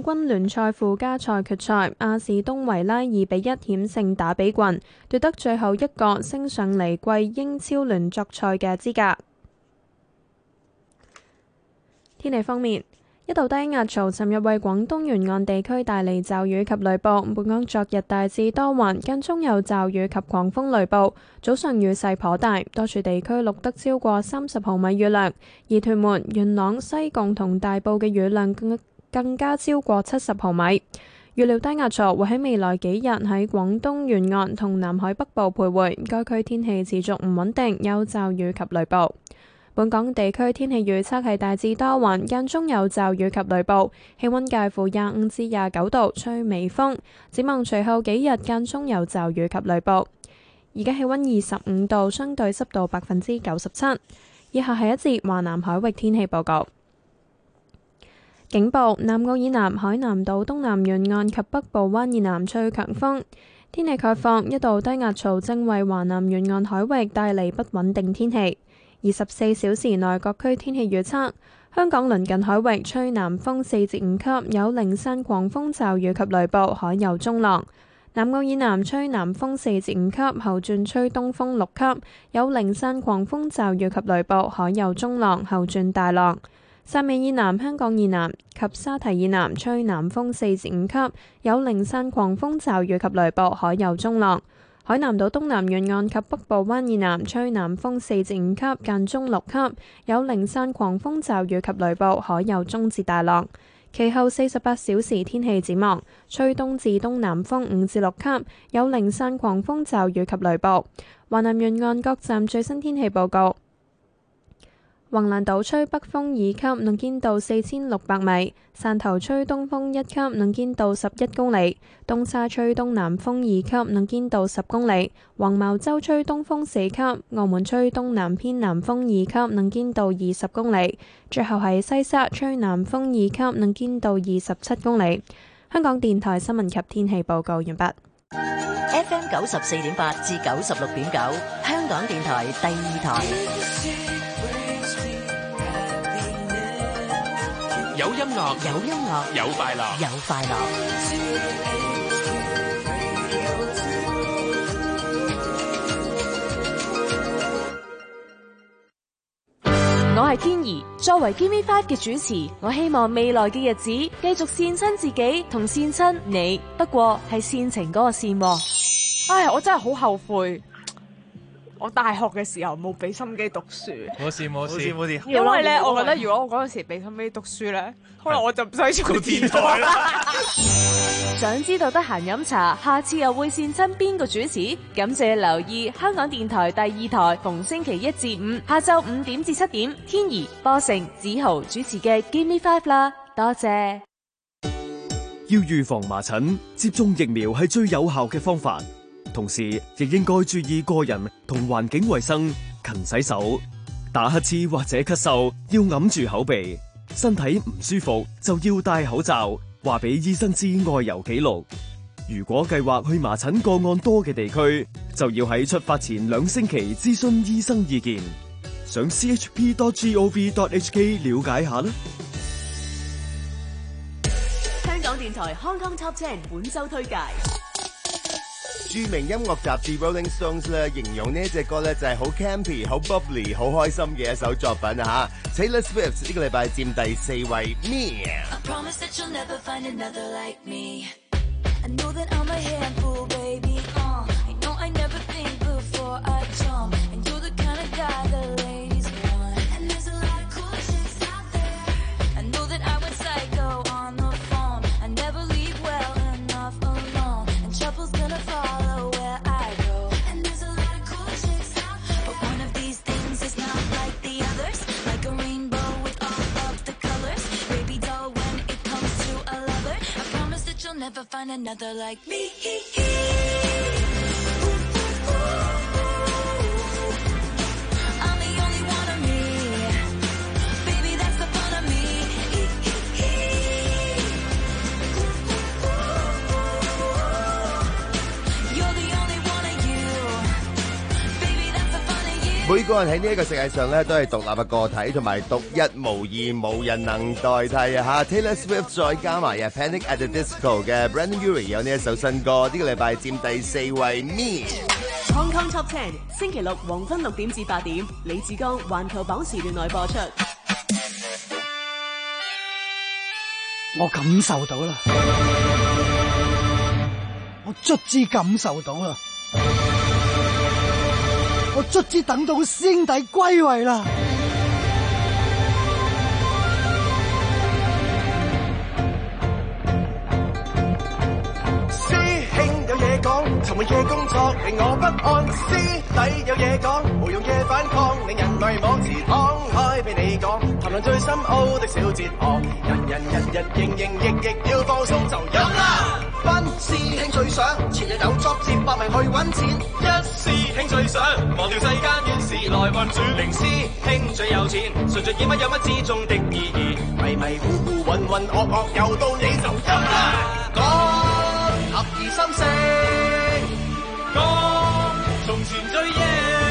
軍聯賽附加賽決賽，亞士東維拉2-1險勝打比郡，奪得最後一個升上嚟季英超聯作賽嘅資格。天氣方面，一道低壓槽尋日為廣東沿岸地區帶嚟驟雨及雷暴。本港昨日大致多雲，間中有驟雨及狂風雷暴，早上雨勢頗大，多處地區錄得超過30毫米雨量，而屯門、元朗、西貢同大埔嘅雨量更加超過70毫米。預料低壓槽會喺未來幾日喺廣東沿岸同南海北部徘徊，該區天氣持續唔穩定，有驟雨及雷暴。本港地區天氣預測係大致多雲，間中有驟雨及雷暴，氣溫介乎25至29度，吹微風。展望隨後幾日間中有驟雨及雷暴。而家氣溫25度，相對濕度97%。以下係一節華南海域天氣報告。警報：南澳以南海南島東南沿岸及北部灣以南吹強風。天氣概況：一道低壓槽正為華南沿岸海域帶嚟不穩定天氣。24小時內各區天氣預測：香港鄰近海域吹南風4至5級，有零散狂風驟雨及雷暴，海有中浪；南澳以南吹南風4至5級，後轉吹東風6級，有零散狂風驟雨及雷暴，海有中浪，後轉大浪；汕尾以南、香港以南及沙堤以南吹南風4至5級，有零散狂風驟雨及雷暴，海有中浪。海南島東南沿岸及北部灣以南吹南風4至5級，間中6級，有零散狂風驟雨及雷暴，海有中至大浪。其後48小時天氣展望：吹東至東南風5至6級，有零散狂風驟雨及雷暴。華南沿岸各站最新天氣報告：橫瀾島吹北風2級，能見度4600米；汕頭吹東風1級，能見度11公里；東沙吹東南風2級，能見度10公里；黃茅洲吹東風4級，澳門吹東南偏南風2級，能見度20公里；最後係西沙吹南風2級，能見度27公里。香港電台新聞及天氣報告完畢。 FM 94.8至96.9，香港電台第二台。 有音樂， 有音樂， 有快樂， 有快樂。 我係天怡，作為 Gimme5 嘅主持，我希望未來嘅日子繼續善親自己同善親你，不過係煽情嗰個煽。 唉，我真係好後悔。我大學嘅時候冇俾心機讀書， 冇事。 因為咧，我覺得如果我嗰陣時俾心機讀書咧，可能我就唔使做電台啦。 想知道得閒飲茶，下次又會善親邊個主持？感謝留意香港電台第二台，逢星期1至5下晝5點至7點，天怡、波成、子豪主持嘅 Gimme5 啦，多謝。 要預防麻疹，接種疫苗係最有效嘅方法。同時亦應該注意個人同環境衛生，勤洗手。打乞嗤或者咳嗽要揞住口鼻，身體唔舒服就要戴口罩，話俾醫生知外遊記錄。如果計劃去麻疹個案多嘅地區，就要喺出發前2星期諮詢醫生意見。上 chp.gov.hk 了解下啦。 香港電台 Hong Kong Top 10本周推介。 著名音樂雜誌 Rolling Stones 咧形容呢隻歌咧就係好 campy、好 bubbly、好開心嘅一首作品啊嚇。Taylor Swift 呢個禮拜佔第4位。 Never find another like me. I'm the only one of me. Baby, that's the fun of me. You're the only one of you. Baby, that's the fun of you. 每個人喺呢一個世界上咧都係獨立嘅個體，同埋獨一無二，冇人能代替啊！嚇 Taylor Swift 再加埋啊 Panic at the Disco 嘅 Brandon Urie 有呢一首新歌，呢個禮拜佔第4位。Me Hong Kong Top 10星期六黃昏6點至8點，李志剛環球榜時段內播出。 我感受到啦，我卒之感受到啦，我卒之等到師兄弟歸位啦。 師兄有嘢講，尋日嘅工作令我不安。師弟有嘢講，無用嘅反抗令人迷惘。時敞開俾你講，談論最深奧的小哲學。人營役要放鬆就飲啦。班師兄最想前日有 job 接百名去揾錢。一師兄最想忘掉世間怨事來運轉。零師兄最有錢，順著演乜有乜之中的意義。迷糊混噩又到你就飲啦。合而心聲，講從前追憶，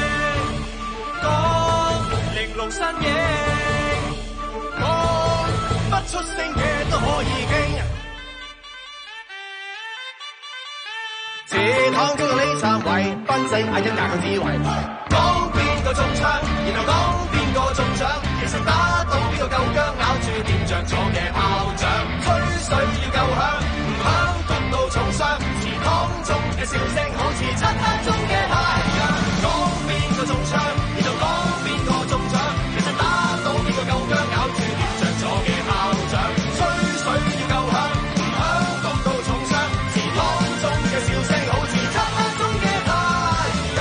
講玲瓏身影，講不出聲嘅都可以傾。自躺中嘅李燦偉，賓仔嗌一架個智慧，講邊個中槍，然後講邊個中獎，其實打到邊個夠薑，咬住掂着咗嘅炮仗，吹水要夠響，唔響焗到重傷，祠堂中嘅笑聲好似漆黑中嘅太陽，講邊個中槍，然後講邊個中獎，其實打到邊個夠薑，咬住掂着咗嘅炮仗，吹水要夠響，唔響焗到重傷，祠堂中嘅笑聲好似漆黑中嘅太陽。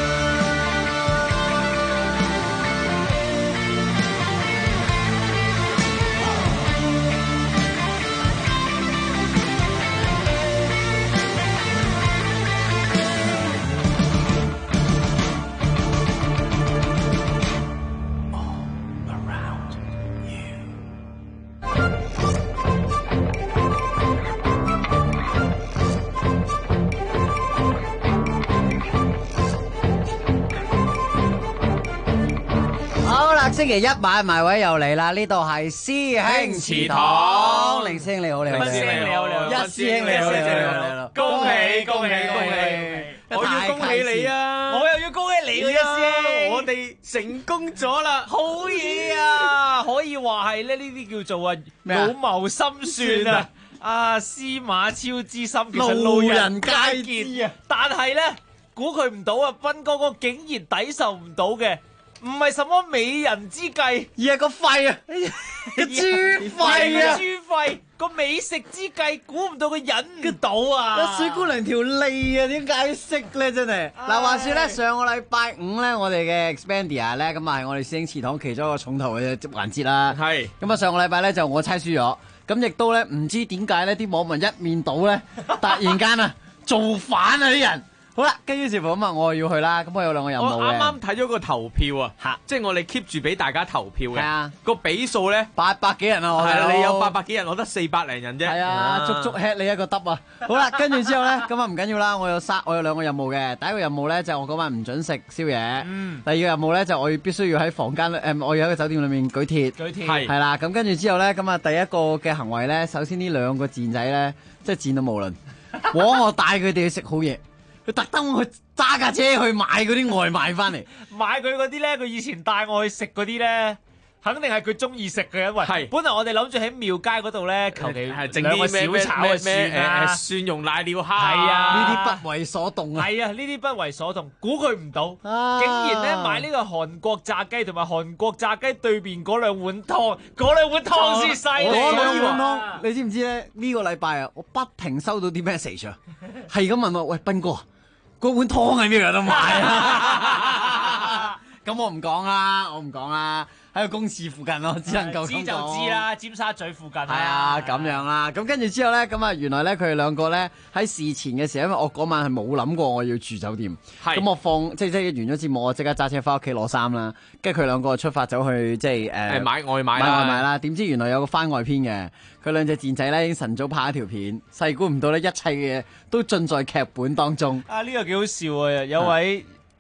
好啦，星期一晚埋位又嚟啦，呢度係師兄祠堂，凌師兄你好，你好， 師兄你好， 一師兄你好，你好， 恭喜！我要恭喜你啊！我又要恭喜你啊！一師兄，我哋成功咗啦，好嘢啊！可以話係咧，呢啲叫做啊老謀深算啊！啊，司馬昭之心，其實路人皆見啊！但係咧，估佢唔到啊，斌哥哥竟然抵受唔到嘅。唔係什麼美人之計， 而係個肺啊，個豬肺啊， 豬肺個美食之計，估唔到佢忍唔到啊！ 個水姑娘條脷啊，點解識咧？真係嗱，話說咧，上個禮拜五咧，我哋嘅 Expandia 咧，咁啊係我哋師兄祠堂其中一個重頭嘅環節啦。係咁啊，上個禮拜咧就我猜輸咗，咁亦都咧唔知點解咧，啲網民一面倒咧，突然間啊造反啊啲人。好啦，跟住接咁啊，我要去啦。咁我有兩個任務嘅。 我啱啱睇咗個投票啊，即係我哋 keep 住俾大家投票嘅。係啊，個比數咧 800幾人啊，我係啊，你有800幾人，我得400零人啫。 係啊，足吃你一個得啊！好啦，跟住之後咧，咁啊唔緊要啦，我有兩個任務嘅。第一個任務咧就我嗰晚唔準食宵夜。第二個任務咧就我必須要喺房間我要喺個酒店裏面舉鐵。係啦，咁跟住之後咧，咁啊第一個嘅行為咧，首先呢兩個賤仔咧，即係賤到無倫，我帶佢哋去食好嘢。佢特登去揸架車去買嗰啲外賣翻嚟， 買佢嗰啲咧，佢以前帶我去食嗰啲咧，肯定係佢中意食嘅，因為係本來我哋諗住喺廟街嗰度咧，求其整啲小炒嘅蒜蒜蓉瀨尿蝦，係啊， 呢啲不為所動啊， 係啊，呢啲不為所動，估佢唔到，竟然咧買呢個韓國炸雞同埋韓國炸雞對面嗰兩碗湯，嗰兩碗湯先犀利， 嗰兩碗湯，你知唔知咧？呢個禮拜啊，我不停收到啲 message 啊，係咁問我，喂，斌哥。嗰碗湯喺邊度有得賣啊？咁我唔講啦，喺個公廁附近咯，只能夠知就知啦，尖沙咀附近。係啊，咁樣啦。咁跟住之後咧，咁啊原來咧佢哋兩個咧喺事前嘅時候，因為我嗰晚係冇諗過我要住酒店，咁我即係完咗節目，我即刻揸車翻屋企攞衫啦。跟住佢兩個出發走去即係買外賣啦。點知原來有個番外篇嘅，佢兩隻賤仔咧已經晨早拍一條片，細估唔到咧一切嘅嘢都盡在劇本當中。 啊，呢個幾好笑啊！有位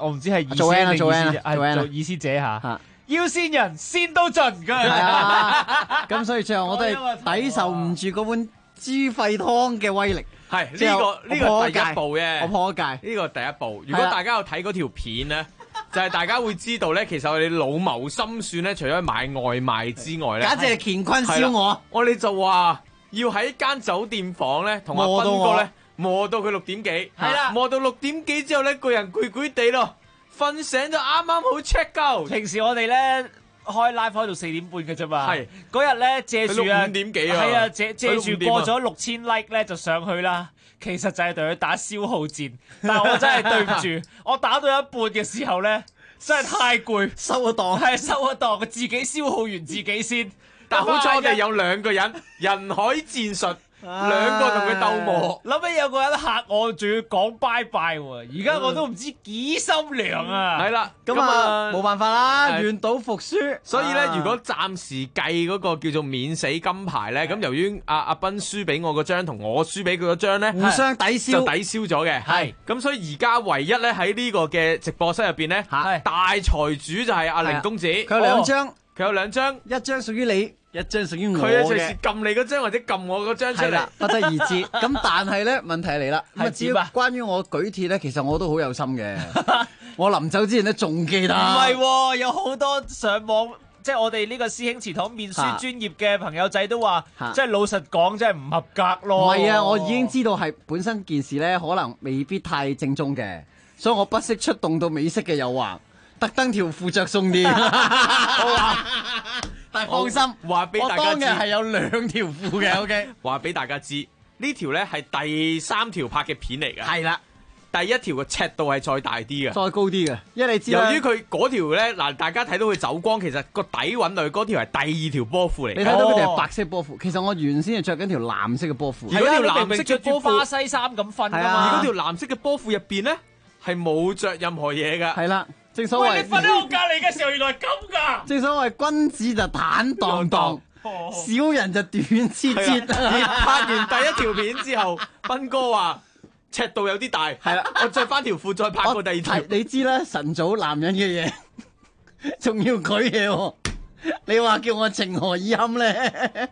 我唔知係意做 N 啊做 N 啊係做 N 啊做意思者嚇。要先人先到盡㗎。 係啊，咁所以最後我都係抵受唔住嗰碗豬肺湯嘅威力。 係之後呢個第一步啫， 我破咗戒。 呢個第一步。如果大家有睇嗰條片咧，就係大家會知道咧，其實我哋老謀深算咧，除咗買外賣之外咧， 簡直係乾坤燒鵝。 我哋就話要喺間酒店房咧，同阿斌哥咧磨到佢6點幾， 係啦， 磨到6點幾之後咧，個人攰攰地咯，瞓醒就啱啱好 check out。 平時我哋咧開 live 開到4點半嘅啫嘛， 係嗰日咧借住啊 5點幾啊， 係啊借住過咗6000 like 咧就上去啦。其實就係同佢打消耗戰，但係我真係對唔住，我打到一半嘅時候咧，真係太攰， 收咗檔， 係收咗檔，我自己消耗完自己先。 但好彩我哋有2個人人海戰術。2個同佢鬥磨， 諗起有個人嚇我，仲要講拜拜喎。而家我都唔知幾心涼啊！ 係啦， 咁啊冇辦法啦，願賭服輸。 所以咧，如果暫時計嗰個叫做免死金牌咧，咁由於阿斌輸俾我嗰張同我輸俾佢嗰張咧， 互相抵消， 就抵消咗嘅。係咁，所以而家唯一咧喺呢個嘅直播室入邊咧，大財主就係阿凌公子， 佢有2張， 佢有2張， 一張屬於你。一張屬於我佢隨嘅， 時撳你嗰張或者撳我嗰張出嚟， 不得而知。咁但係咧問題嚟啦，咁啊至於關於我舉鐵咧，其實我都好有心嘅。我臨走之前咧仲記得， 唔係喎，有好多上網，即係我哋呢個師兄祠堂面書專業嘅朋友仔都話，即係老實講，真係唔合格咯。 唔係啊，我已經知道係本身件事咧，可能未必太正宗嘅，所以我不惜出動到美式嘅誘惑，特登條褲着鬆啲。但係放心， 話俾大家知， 我當日係有2條褲嘅。OK， 話俾大家知，呢條咧係第3條拍嘅片嚟嘅。 係啦， 第1條嘅尺度係再大啲嘅， 再高啲嘅。因為你知啦， 由於佢嗰條咧嗱，大家睇到佢走光，其實個底揾落去嗰條係第2條波褲嚟。 你睇到佢哋係白色波褲，其實我原先係着緊條藍色嘅波褲。 而嗰條藍色嘅波褲花西衫咁瞓㗎嘛。 而嗰條藍色嘅波褲入邊咧係冇着任何嘢㗎。 係啦。正所謂， 你瞓喺我隔離嘅時候，原來咁㗎。 正所謂君子就坦蕩蕩，小人就短切切。 拍完第1條片之後，斌哥話尺度有啲大，係啦，我着翻條褲再拍過第2條。 你知啦，晨早男人嘅嘢，仲要舉嘢喎。你話叫我情何以堪咧？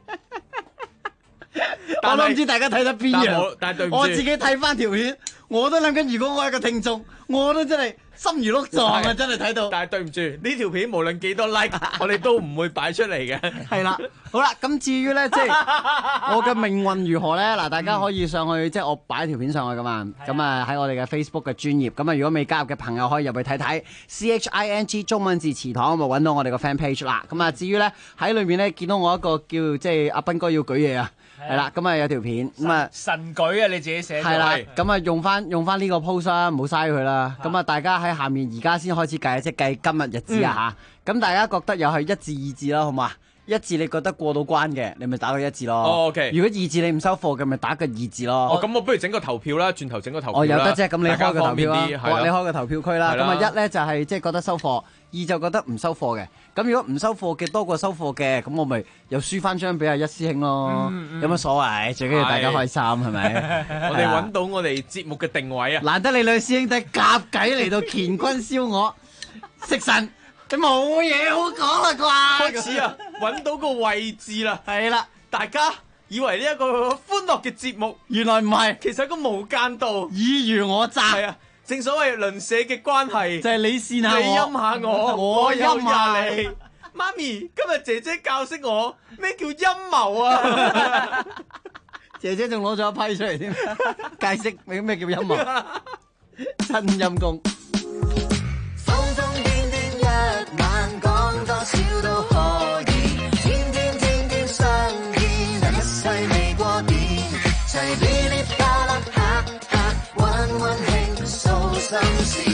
我都唔知大家睇得邊樣。 但係對唔住， 我自己睇翻條片，我都諗緊，如果我係個聽眾，我都真係心如鹿撞啊！真係睇到。 但係對唔住，呢條片無論幾多 like， 我哋都唔會擺出嚟嘅。 係啦，好啦，咁至於咧，即係我嘅命運如何咧？嗱，大家可以上去，即係我擺條片上去噶嘛。咁啊喺我哋嘅 Facebook 嘅專頁，咁啊如果未加入嘅朋友可以入去睇睇 CHING 中文字祠堂，咁啊揾到我哋個 fan page 啦。咁啊至於咧喺裏面咧見到我一個叫即係阿斌哥要舉嘢啊。係啦，咁啊有條片，咁啊神舉啊，你自己寫係啦，咁啊用翻呢個 post 啦，唔好嘥佢啦。咁啊大家喺下面而家先開始計，即係計今日日子啊嚇。咁大家覺得又係1字2字啦，好嘛？1字你覺得過到關嘅，你咪打個1字咯。 OK。 如果2字你唔收貨嘅，咪打個2字咯。 咁我不如整個投票啦，轉頭整個投票啦。 有得啫，咁你開個投票啦，你開個投票區啦。咁啊1咧就係即係覺得收貨，2就覺得唔收貨嘅。咁如果唔收貨嘅多過收貨嘅，咁我咪又輸翻張俾阿1師兄咯。有乜所謂？最緊要大家開心係咪？ 我哋揾到我哋節目嘅定位啊！ 難得你2師兄弟夾計嚟到乾坤燒鵝食神，你冇嘢好講啦啩？ 開始啊，揾到個位置啦。 係啦， 大家以為呢一個歡樂嘅節目， 原來唔係， 其實係個無間道， 爾虞我詐。 係啊。正所謂鄰舍嘅關係， 就係你扇下我， 你陰下我， 我陰下你。媽咪，今日姐姐教識我咩叫陰謀啊！ 姐姐仲攞咗一批出嚟添，解釋咩叫陰謀，真陰公。 瘋瘋癲癲一晚，講多少都可以，天天天天相見，但一世未過電，齊噼里啪啦嚇嚇，溫溫馨訴心事，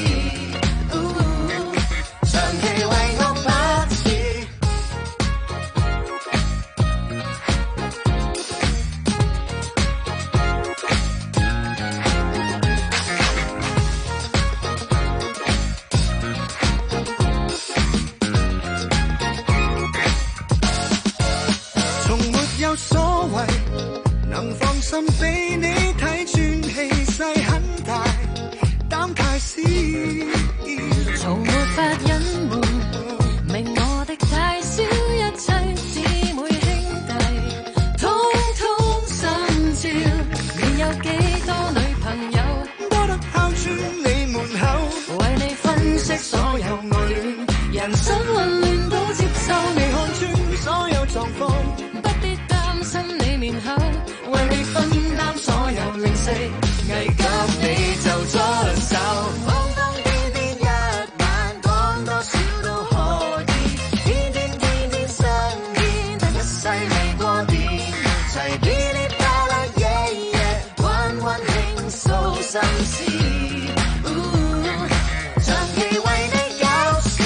長期為我不辭。 從沒有所謂，能放心俾你睇穿，氣勢很大，膽太小。 為你分擔所有零食，危急你就出手。瘋瘋癲癲一晚，講多少都可以，天天天天相見，但一世未過電，齊噼里啪啦夜夜，溫溫傾訴心事。長期為你搞事。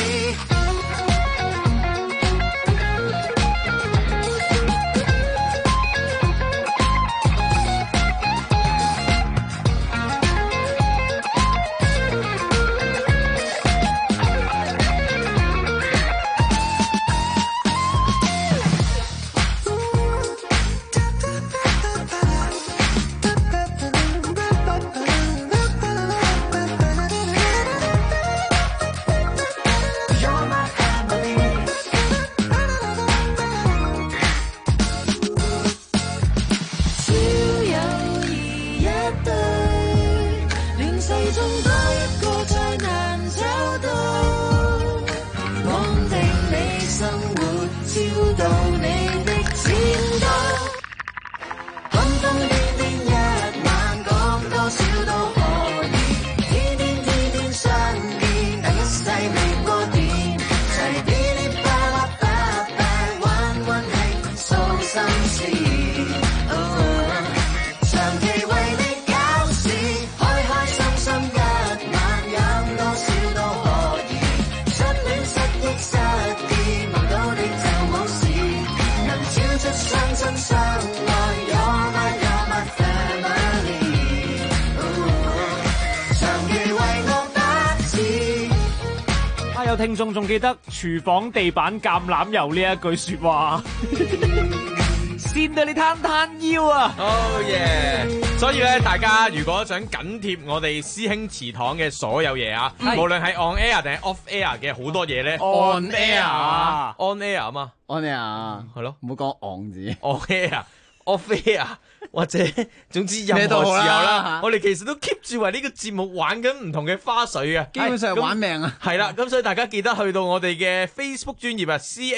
有聽眾仲記得廚房地板橄欖油呢一句說話，跣到你攤攤腰啊！ Oh yeah！ 所以咧，大家如果想緊貼我哋師兄祠堂嘅所有嘢啊，無論係 on air 定係 off air 嘅好多嘢咧 ，on air 啊 ，on air 啊嘛 ，on air 係咯， 唔好講 on 字 ，on air、off air 或者總之任何時候啦，我哋其實都 keep 住為呢個節目玩緊唔同嘅花絮嘅， 基本上玩命啊！ 係啦，咁所以大家記得去到我哋嘅 Facebook 專頁啊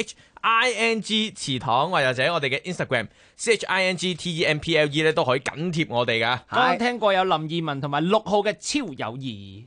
，CHING 祠堂，或者我哋嘅 Instagram CHINGTEMPLE 咧都可以緊貼我哋噶。 剛剛聽過有林二汶同埋6號嘅超友誼。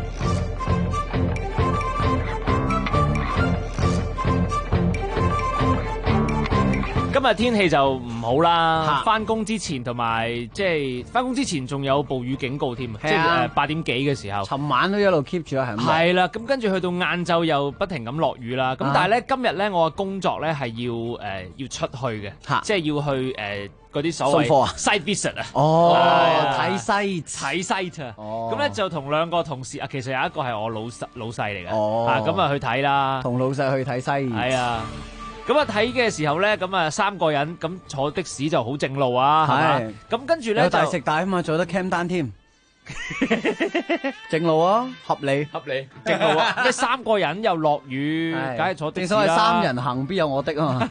今日天氣就唔好啦，翻工之前同埋即係翻工之前仲有暴雨警告添，即係8點幾嘅時候。 尋晚都一路 keep 住係咪？ 係啦，咁跟住去到晏晝又不停咁落雨啦。咁但係咧今日咧我嘅工作咧係要出去嘅，即係要去嗰啲所謂 site visit 啊。 哦，睇睇 site 啊。咁咧就同兩個同事啊，其實有一個係我老細嚟嘅。咁啊去睇啦。 同老細去睇西。 係啊。咁啊睇嘅時候咧，咁啊3個人咁坐的士就好正路啊，係嘛？咁跟住咧有大食大啊嘛，做得 cam 單添，正路啊，合理正路啊！即係3個人又落雨，梗係坐的士啦。 正所謂3人行必有我的啊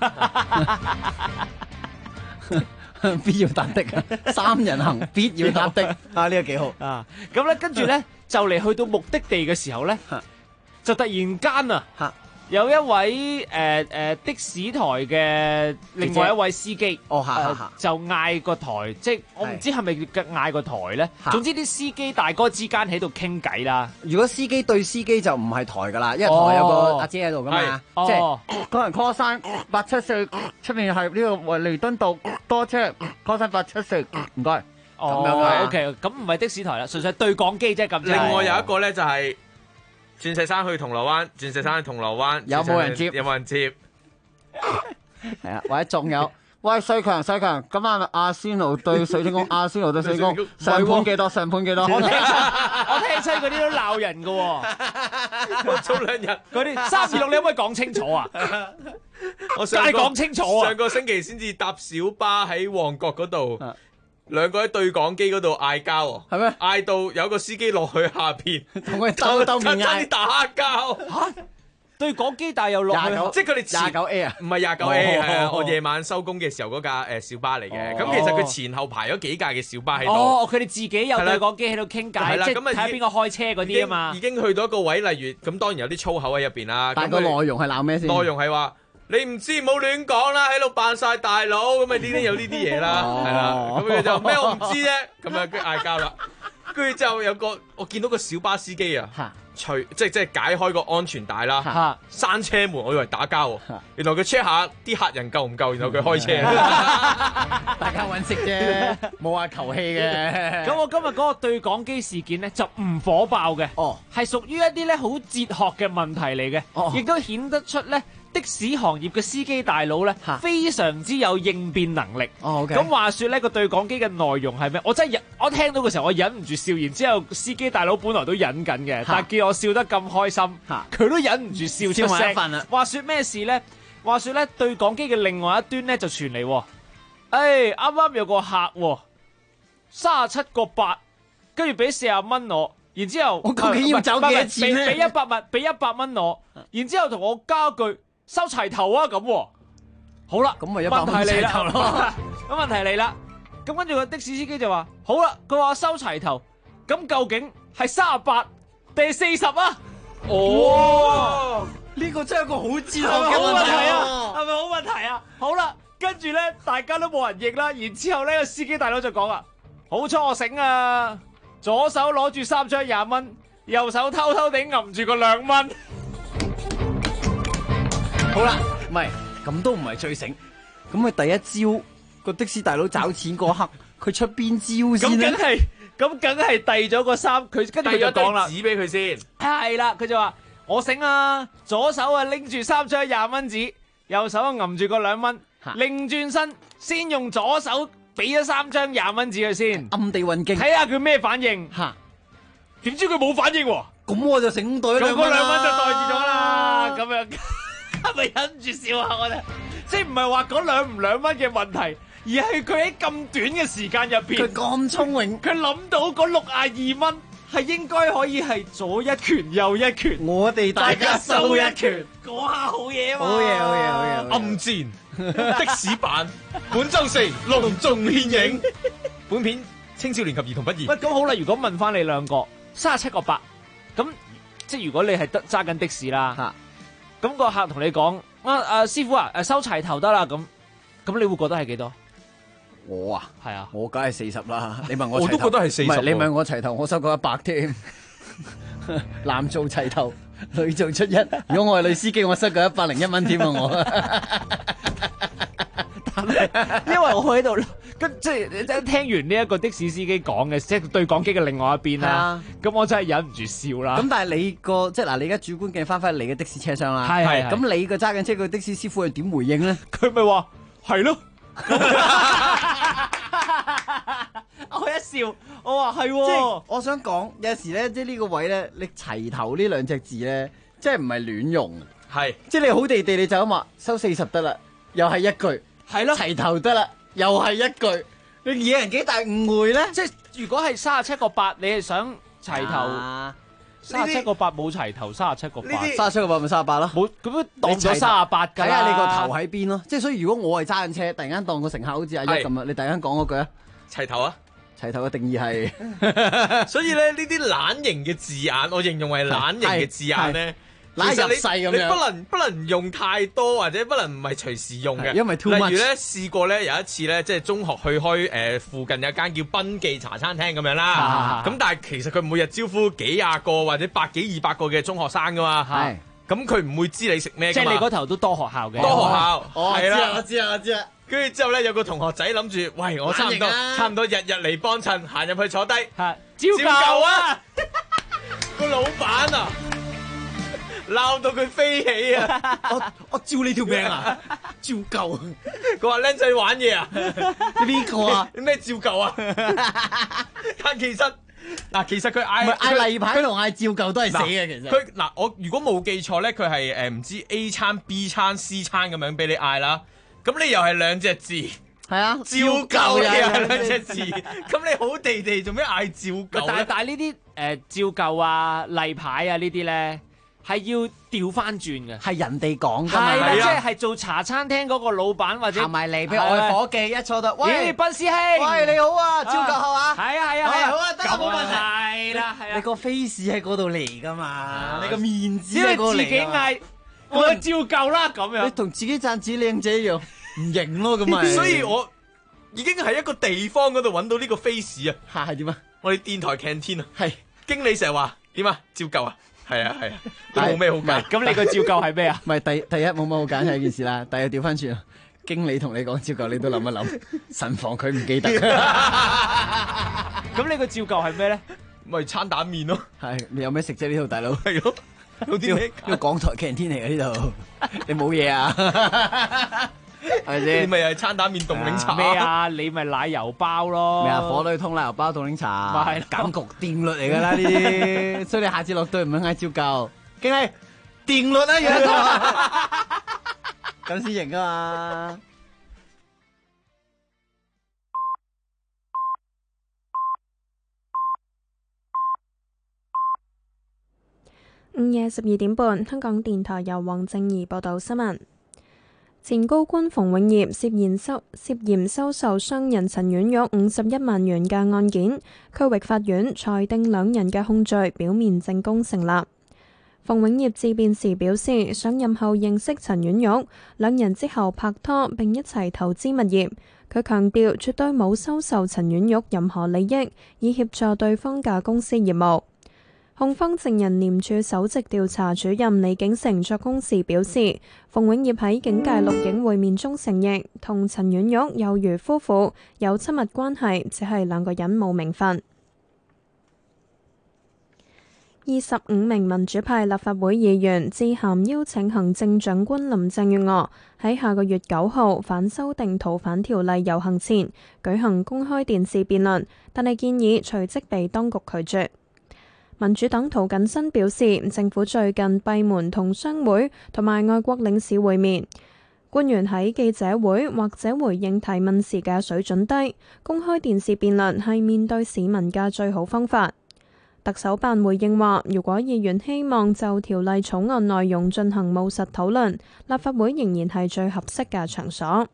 嘛，必要搭的，3人行必要搭的啊！呢個幾好啊！咁咧跟住咧就嚟去到目的地嘅時候咧，就突然間啊！有一位的士台嘅另外一位司機，就嗌個台，即係我唔知係咪嗌個台咧。總之啲司機大哥之間喺度傾偈啦。 如果司機對司機就唔係台噶啦，因為台有個阿姐喺度噶嘛，即係可能 call 山874出面係呢個維彌敦道多車 call 山874，唔該。咁樣啊 ，OK， 咁唔係的士台啦，純粹對講機啫咁。 另外有一個咧就係。鑽石山去銅鑼灣，鑽石山去銅鑼灣， 有冇人接？ 有冇人接？ 係啊，或者仲有，喂，細強，今晚阿仙奴對水晶宮，阿仙奴對水晶宮，上盤幾多？我聽親嗰啲都鬧人㗎喎。 我早2日嗰啲326，你可唔可以講清楚啊？ 我梗係講清楚啊！ 上個星期先至搭小巴喺旺角嗰度。2個喺對講機嗰度嗌交喎， 係咩？ 嗌到有個司機落去下邊， 同佢鬥面嗌， 打交嚇！對講機但又落去， 即係佢哋 29A 啊， 唔係29A，係啊！我夜晚收工嘅時候嗰架小巴嚟嘅，咁其實佢前後排咗幾架嘅小巴喺度。 哦，佢哋自己有對講機喺度傾偈，即係睇下邊個開車嗰啲啊嘛。 已經去到一個位，例如咁當然有啲粗口喺入邊啦。 但係個內容係鬧咩先？ 內容係話。 你唔知唔好亂講啦，喺度扮晒大佬，咁啊呢啲有呢啲嘢啦，係啦，咁佢就咩我唔知啫，咁啊跟住嗌交啦，跟住之後有個我見到個小巴司機啊，即係解開個安全帶啦，閂車門，我以為打交喎，原來佢 check 下啲客人夠唔夠，然後佢開車， 大家揾食啫，冇話求氣嘅。 咁我今日嗰個對講機事件咧就唔火爆嘅，係屬於一啲咧好哲學嘅問題嚟嘅，亦都顯得出咧的士行業嘅司機大佬咧非常之有應變能力。咁話說呢個對講機嘅內容係咩？我真係我聽到嘅時候我忍唔住笑，然之後司機大佬本來都忍緊嘅，但係見我笑得咁開心，佢都忍唔住笑出聲。話說咩事呢？話說咧對講機嘅另外一端咧就傳嚟，啱啱有個客37個8，跟住俾40蚊我，然之後我究竟要走幾多錢咧？ 俾100蚊我，然之後同我加句收齊頭啊咁。好啦， 咁咪100蚊齊頭咯。 咁問題嚟啦，咁跟住個的士司機就話：好啦，佢話收齊頭，咁究竟係38定係40啊？ 哇！呢個真係一個好哲學嘅問題啊！ 係咪好問題啊？好啦，跟住咧大家都冇人應啦，然之後咧個司機大佬就講啊：好彩我醒啊，左手攞住3張20蚊，右手偷偷地揞住個2蚊。 好啦，唔係咁都唔係最醒，咁佢第一招個的士大佬找錢嗰刻，佢出邊招先咧？ 咁梗係遞咗個3，佢跟住佢就講啦， 紙俾佢先。 係啦，佢就話我醒啊，左手啊拎住3張20蚊紙，右手啊揞住個2蚊，擰轉身先用左手俾咗3張20蚊紙佢先， 暗地運勁， 睇下佢咩反應。點知佢冇反應喎？ 咁我就醒袋啦， 咁嗰2蚊就袋住咗啦，咁樣係咪忍唔住笑下我哋？即係唔係話嗰2唔2蚊嘅問題，而係佢喺咁短嘅時間入邊， 佢咁聰明， 佢諗到嗰62蚊係應該可以係左一拳右一拳， 我哋大家收一拳， 嗰下好嘢嘛！ 好嘢，好嘢，好嘢！ 暗戰的士版本周4隆重獻映，本片青少年及兒童不宜。 喂，咁好啦，如果問翻你兩個37個8，咁即係如果你係揸緊的士啦，咁個客同你講師傅啊，收齊頭得啦，咁你會覺得係幾多？ 我啊， 係啊， 我梗係40啦。你問我， 我都覺得係40。 你問我齊頭，我收過100添。男做齊頭，女做出一。如果我係女司機，我收過101蚊添啊！我。 因為我喺度，即係聽完呢一個的士司機講嘅，即係對講機嘅另外一邊啦。咁我真係忍唔住笑啦。 咁但係你個即係嗱，你而家主觀鏡翻返你嘅的士車廂啦。 係。 咁你個揸緊車個的士師傅係點回應咧？ 佢咪話係咯。我一笑，我話係。 即係我想講，有時咧，即係呢個位咧，你齊頭呢2隻字咧，即係唔係亂用。 係。即係你好地地，你就咁話收40得啦，又係一句。 係咯， 齊頭得啦，又係一句，你惹人幾大誤會咧？ 即係如果係37個8，你係想齊頭？37個8冇齊頭，37個8 ，37個8咪38咯。冇咁樣當咗38㗎。 睇下你個頭喺邊咯。即係所以，如果我係揸緊車，突然間當個乘客好似阿一咁啊，你突然間講嗰句啊， 齊頭啊！ 齊頭嘅定義係， 所以咧呢啲懶型嘅字眼，我形容為懶型嘅字眼咧。 其實你不能用太多，或者不能唔係隨時用嘅， 因為 too much。 例如咧試過咧有一次咧，即係中學去開附近有一間叫賓記茶餐廳咁樣啦。咁但係其實佢每日招呼幾廿個或者100幾200個嘅中學生噶嘛。係。咁佢唔會知你食咩㗎嘛。 即係你嗰頭都多學校嘅。 多學校。係啦。 我知。 跟住之後咧，有個同學仔諗住，喂，我差唔多日日嚟幫襯，行入去坐低，照舊啊！個老闆啊！鬧到佢飛起啊！ 我照你條命啊！照舊， 佢話僆仔玩嘢啊！ 邊個啊？ 咩照舊啊？但其實佢嗌例牌同嗌照舊都係死嘅。其實佢我如果冇記錯咧，佢係唔知 A 餐 B 餐 C 餐咁樣俾你嗌啦。咁你又係2隻字， 係啊， 照舊又係2隻字。咁你好地地做咩嗌照舊？ 但係呢啲照舊啊、例牌啊呢啲咧。係要調翻轉嘅， 係人哋講㗎嘛， 即係做茶餐廳嗰個老闆或者行埋嚟，譬如我係夥計一坐到， 喂，賓師兄， 喂，你好啊，照舊係嘛？ 係啊， 好啊，得冇問題。 係啦， 你個 face 喺嗰度嚟㗎嘛，你個面子喺嗰度嚟。自己嗌， 我照舊啦咁樣。 你同自己讚自己靚仔一樣，唔型咯咁咪。 所以我已經喺一個地方嗰度揾到呢個 face 啊。 係點啊？ 我哋電台 canteen 啊。 係經理成日話點啊？照舊啊。係啊，都冇咩好揀。 咁你個照舊係咩啊？ 唔係第一冇乜好揀係一件事啦。第二調翻轉，經理同你講照舊，你都諗一諗，慎防佢唔記得。 咁你個照舊係咩咧？ 咪餐蛋麵咯。 係你有咩食啫？呢度大佬係咯，有啲咩？ 呢個港台 canteen 嚟嘅呢度，你冇嘢啊？係咪先？ 你咪係餐蛋麵凍檸茶咩啊？你咪奶油包咯。 咩啊？火腿通奶油包凍檸茶， 咪係簡局定律嚟㗎啦呢啲，所以你下次落隊唔好嗌照舊，經理定律啊樣，咁先型啊嘛。 午夜12點半，香港電台由黃正儀報道新聞。前高官馮永業涉嫌收受商人陳婉玉51萬元嘅案件，區域法院裁定兩人嘅控罪表面證供成立。馮永業自辯時表示，上任後認識陳婉玉，兩人之後拍拖並一齊投資物業。佢強調絕對冇收受陳婉玉任何利益，以協助對方嘅公司業務。控方證人廉署首席調查主任李景成作供時表示，馮永業喺警界錄影會面中承認同陳婉玉有如夫婦，有親密關係，只係兩個人冇名分。25名民主派立法會議員致函邀請行政長官林鄭月娥喺下個月9號反修訂逃犯條例遊行前舉行公開電視辯論，但係建議隨即被當局拒絕。民主黨涂謹申表示，政府最近閉門同商會同埋外國領事會面，官員喺記者會或者回應提問時嘅水準低，公開電視辯論係面對市民嘅最好方法。特首辦回應話，如果議員希望就條例草案內容進行務實討論，立法會仍然係最合適嘅場所。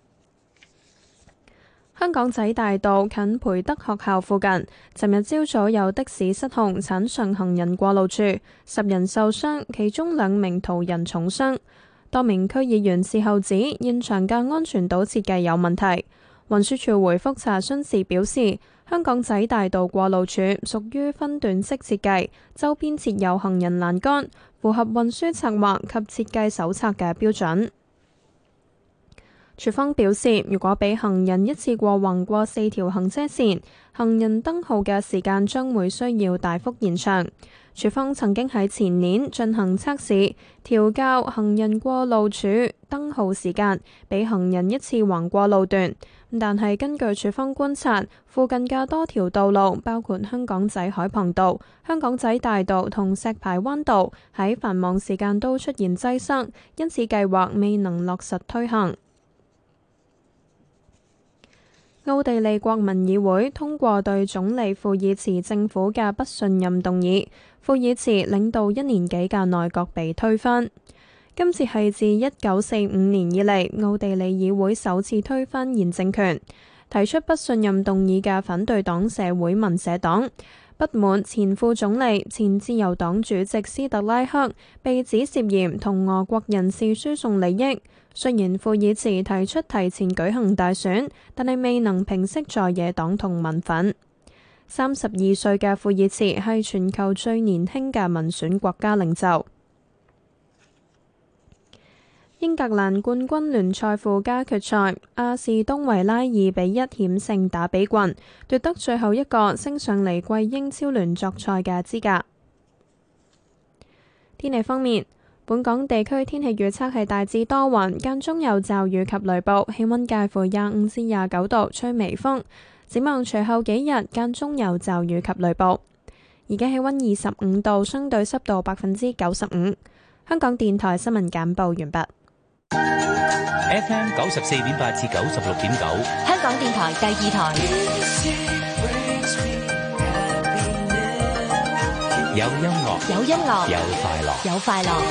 香港仔大道近培德學校附近，尋日朝早有的士失控鏟上行人過路處，10人受傷，其中2名途人重傷。多名區議員事後指現場嘅安全島設計有問題。運輸署回覆查詢時表示，香港仔大道過路處屬於分段式設計，周邊設有行人欄杆，符合運輸策劃及設計手冊嘅標準。署方表示，如果俾行人一次過橫過4條行車線，行人燈號嘅時間將會需要大幅延長。署方曾經喺前年進行測試，調校行人過路處燈號時間，俾行人一次橫過路段。但係根據署方觀察，附近嘅多條道路，包括香港仔海傍道、香港仔大道同石排灣道，喺繁忙時間都出現擠塞，因此計劃未能落實推行。奧地利國民議會通過對總理庫爾茨政府嘅不信任動議，庫爾茨領導1年幾嘅內閣被推翻。今次係自1945年以嚟奧地利議會首次推翻現政權。提出不信任動議嘅反對黨社會民社黨不滿前副總理、前自由黨主席斯特拉克被指涉嫌同俄國人士輸送利益。雖然庫爾茨提出提前舉行大選，但係未能平息在野黨同民憤。32歲嘅庫爾茨係全球最年輕嘅民選國家領袖。英格蘭冠軍聯賽附加決賽，阿士東維拉2-1險勝打比郡，奪得最後一個升上嚟季英超聯作賽嘅資格。天氣方面，本港地區天氣預測係大致多雲，間中有驟雨及雷暴，氣溫介乎25至29度，吹微風。展望隨後幾日間中有驟雨及雷暴。而家氣溫25度，相對濕度95%。香港電台新聞簡報完畢。 FM 94.8至96.9， 香港電台第2台。 有音樂， 有音樂， 有快樂， 有快樂。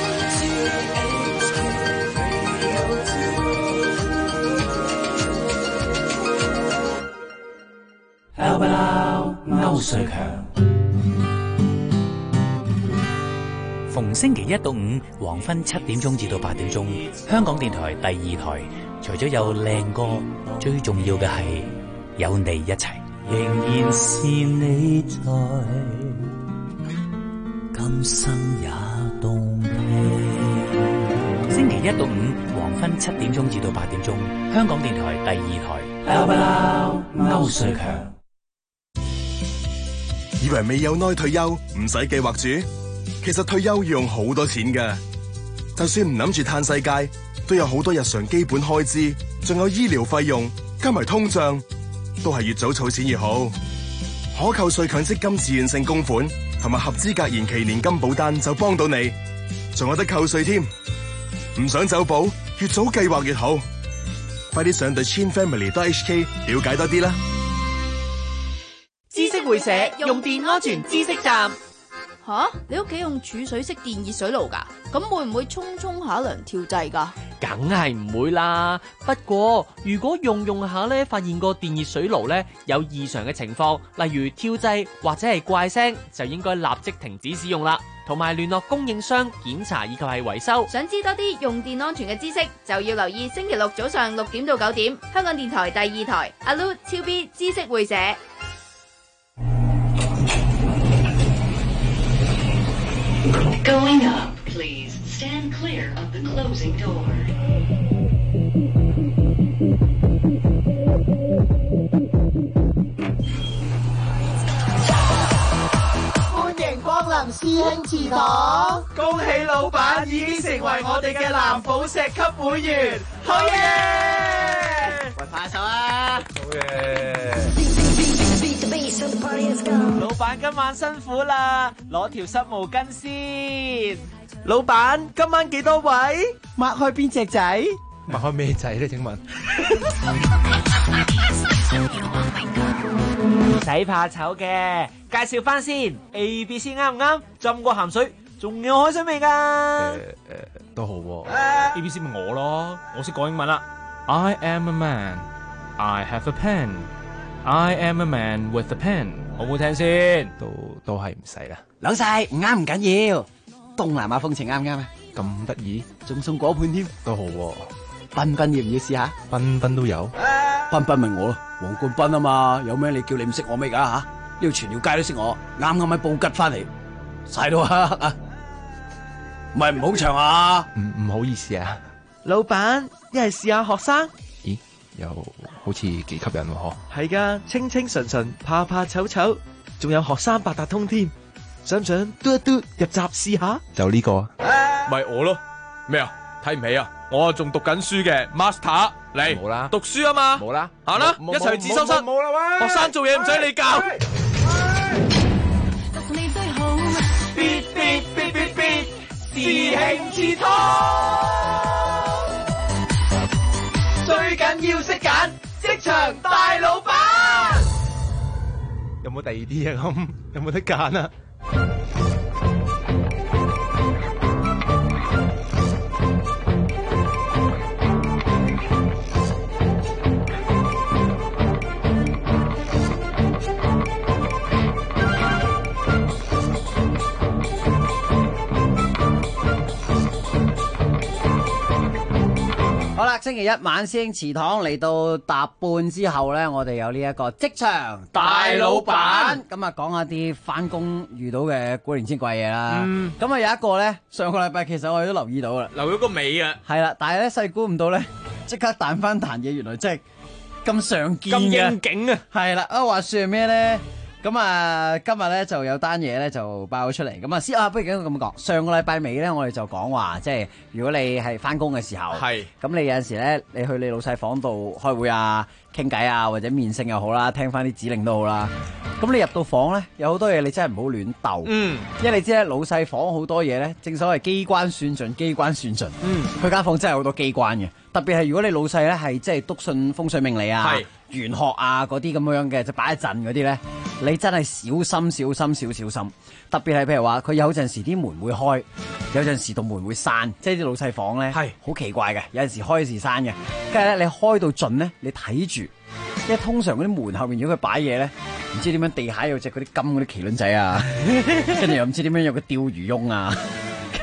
歐瑞強， 逢星期一到五黃昏7點鐘至到8點鐘，香港電台第2台。除咗有靚歌，最重要嘅係有你一齊。 仍然是你在，今生也動聽。 星期一到五黃昏7點鐘至到8點鐘，香港電台第2台。 歐瑞強。 以為未有耐退休唔使計劃住，其實退休要用好多錢㗎。就算唔諗住嘆世界，都有好多日常基本開支，仲有醫療費用，加埋通脹，都係越早儲錢越好。可扣稅強積金自願性供款同埋合資格延期年金保單就幫到你，仲有得扣稅添。唔想走寶，越早計劃越好。快啲上 thechinfamily.hk 了解多啲啦。 知識會社用電安全知識站。 吓，你屋企用儲水式電熱水爐㗎？咁會唔會沖下涼跳掣㗎？ 梗係唔會啦。不過如果用下咧，發現個電熱水爐咧有異常嘅情況，例如跳掣或者係怪聲，就應該立即停止使用啦，同埋聯絡供應商檢查以及係維修。 想知多啲用電安全嘅知識，就要留意星期六早上6點到9點，香港電台第2台阿 Lu 超 B 知識會社。 Going up, please. Stand clear of the closing door. 歡迎光臨師兄祠堂， 恭喜老闆已經成為我哋嘅藍寶石級會員，好嘢！ 喂，拍手啊！ 好嘢！老闆今晚辛苦啦，攞條濕毛巾先。老闆今晚幾多位？ 抹開邊隻仔？ 抹開咩仔咧？請問？唔使怕醜嘅，介紹翻先。ABC 啱唔啱？浸過鹹水，仲有海水味㗎。 都好喎。ABC 咪我咯，我識講英文啦。I am a man. I have a pen. I am a man with a pen。好唔好聽先？都係唔使啦。 老細唔啱唔緊要，東南亞風情啱唔啱啊？ 咁得意， 仲送果盤添， 都好喎。 彬彬要唔要試下？ 彬彬都有。 彬彬咪我咯，黃冠彬啊嘛，有咩你叫你唔識我咩噶吓？呢度全條街都識我，啱喺布吉翻嚟，晒到黑啊！唔係唔好長啊？ 唔好意思啊。 老闆，一係試下學生。 咦，又好似幾吸引喎嗬？ 係噶，清清純純，怕怕醜醜，仲有學生八達通添。想唔想嘟一嘟入閘試下？ 就呢個咪我咯。咩啊？睇唔起啊？我仲讀緊書嘅 Master 嚟，冇啦，讀書啊嘛，冇啦，行啦，一齊去自修室。冇啦喂，學生做嘢唔使你教。 師兄祠堂，最緊要識揀職場大老闆。 有冇第二啲啊？咁有冇得揀啊？ 好啦，星期一晚師兄祠堂嚟到搭半之後呢，我哋有呢一個職場大老闆，咁啊講下啲翻工遇到嘅古靈精怪嘢啦。咁啊有一個呢，上個禮拜其實我哋都留意到啦， 留咗個尾啊。 係啦，但係呢，細估唔到呢，即刻彈翻彈嘢，原來真係咁常見嘅， 咁應景啊。 係啦，話說係咩呢？咁啊，今日咧就有單嘢咧就爆咗出嚟。咁啊，先不如咁講。上個禮拜尾咧，我哋就講話，即係如果你係翻工嘅時候，係咁你有陣時咧，你去你老細房度開會啊、傾偈啊，或者面聖又好啦，聽翻啲指令都好啦。咁你入到房咧，有好多嘢你真係唔好亂鬥。因為你知咧，老細房好多嘢咧，正所謂機關算盡，機關算盡。佢間房真係好多機關嘅，特別係如果你老細咧係即係篤信風水命理啊、玄學啊嗰啲咁樣嘅，就擺一陣嗰啲咧。你真係小心，特別係譬如話佢有陣時啲門會開，有陣時道門會閂，即係啲老細房咧係好奇怪嘅，有陣時開有時閂嘅。跟住咧你開到盡咧，你睇住，因為通常嗰啲門後面如果佢擺嘢咧，唔知點樣地下有隻嗰啲金嗰啲麒麟仔啊，跟住又唔知點樣有個釣魚翁啊，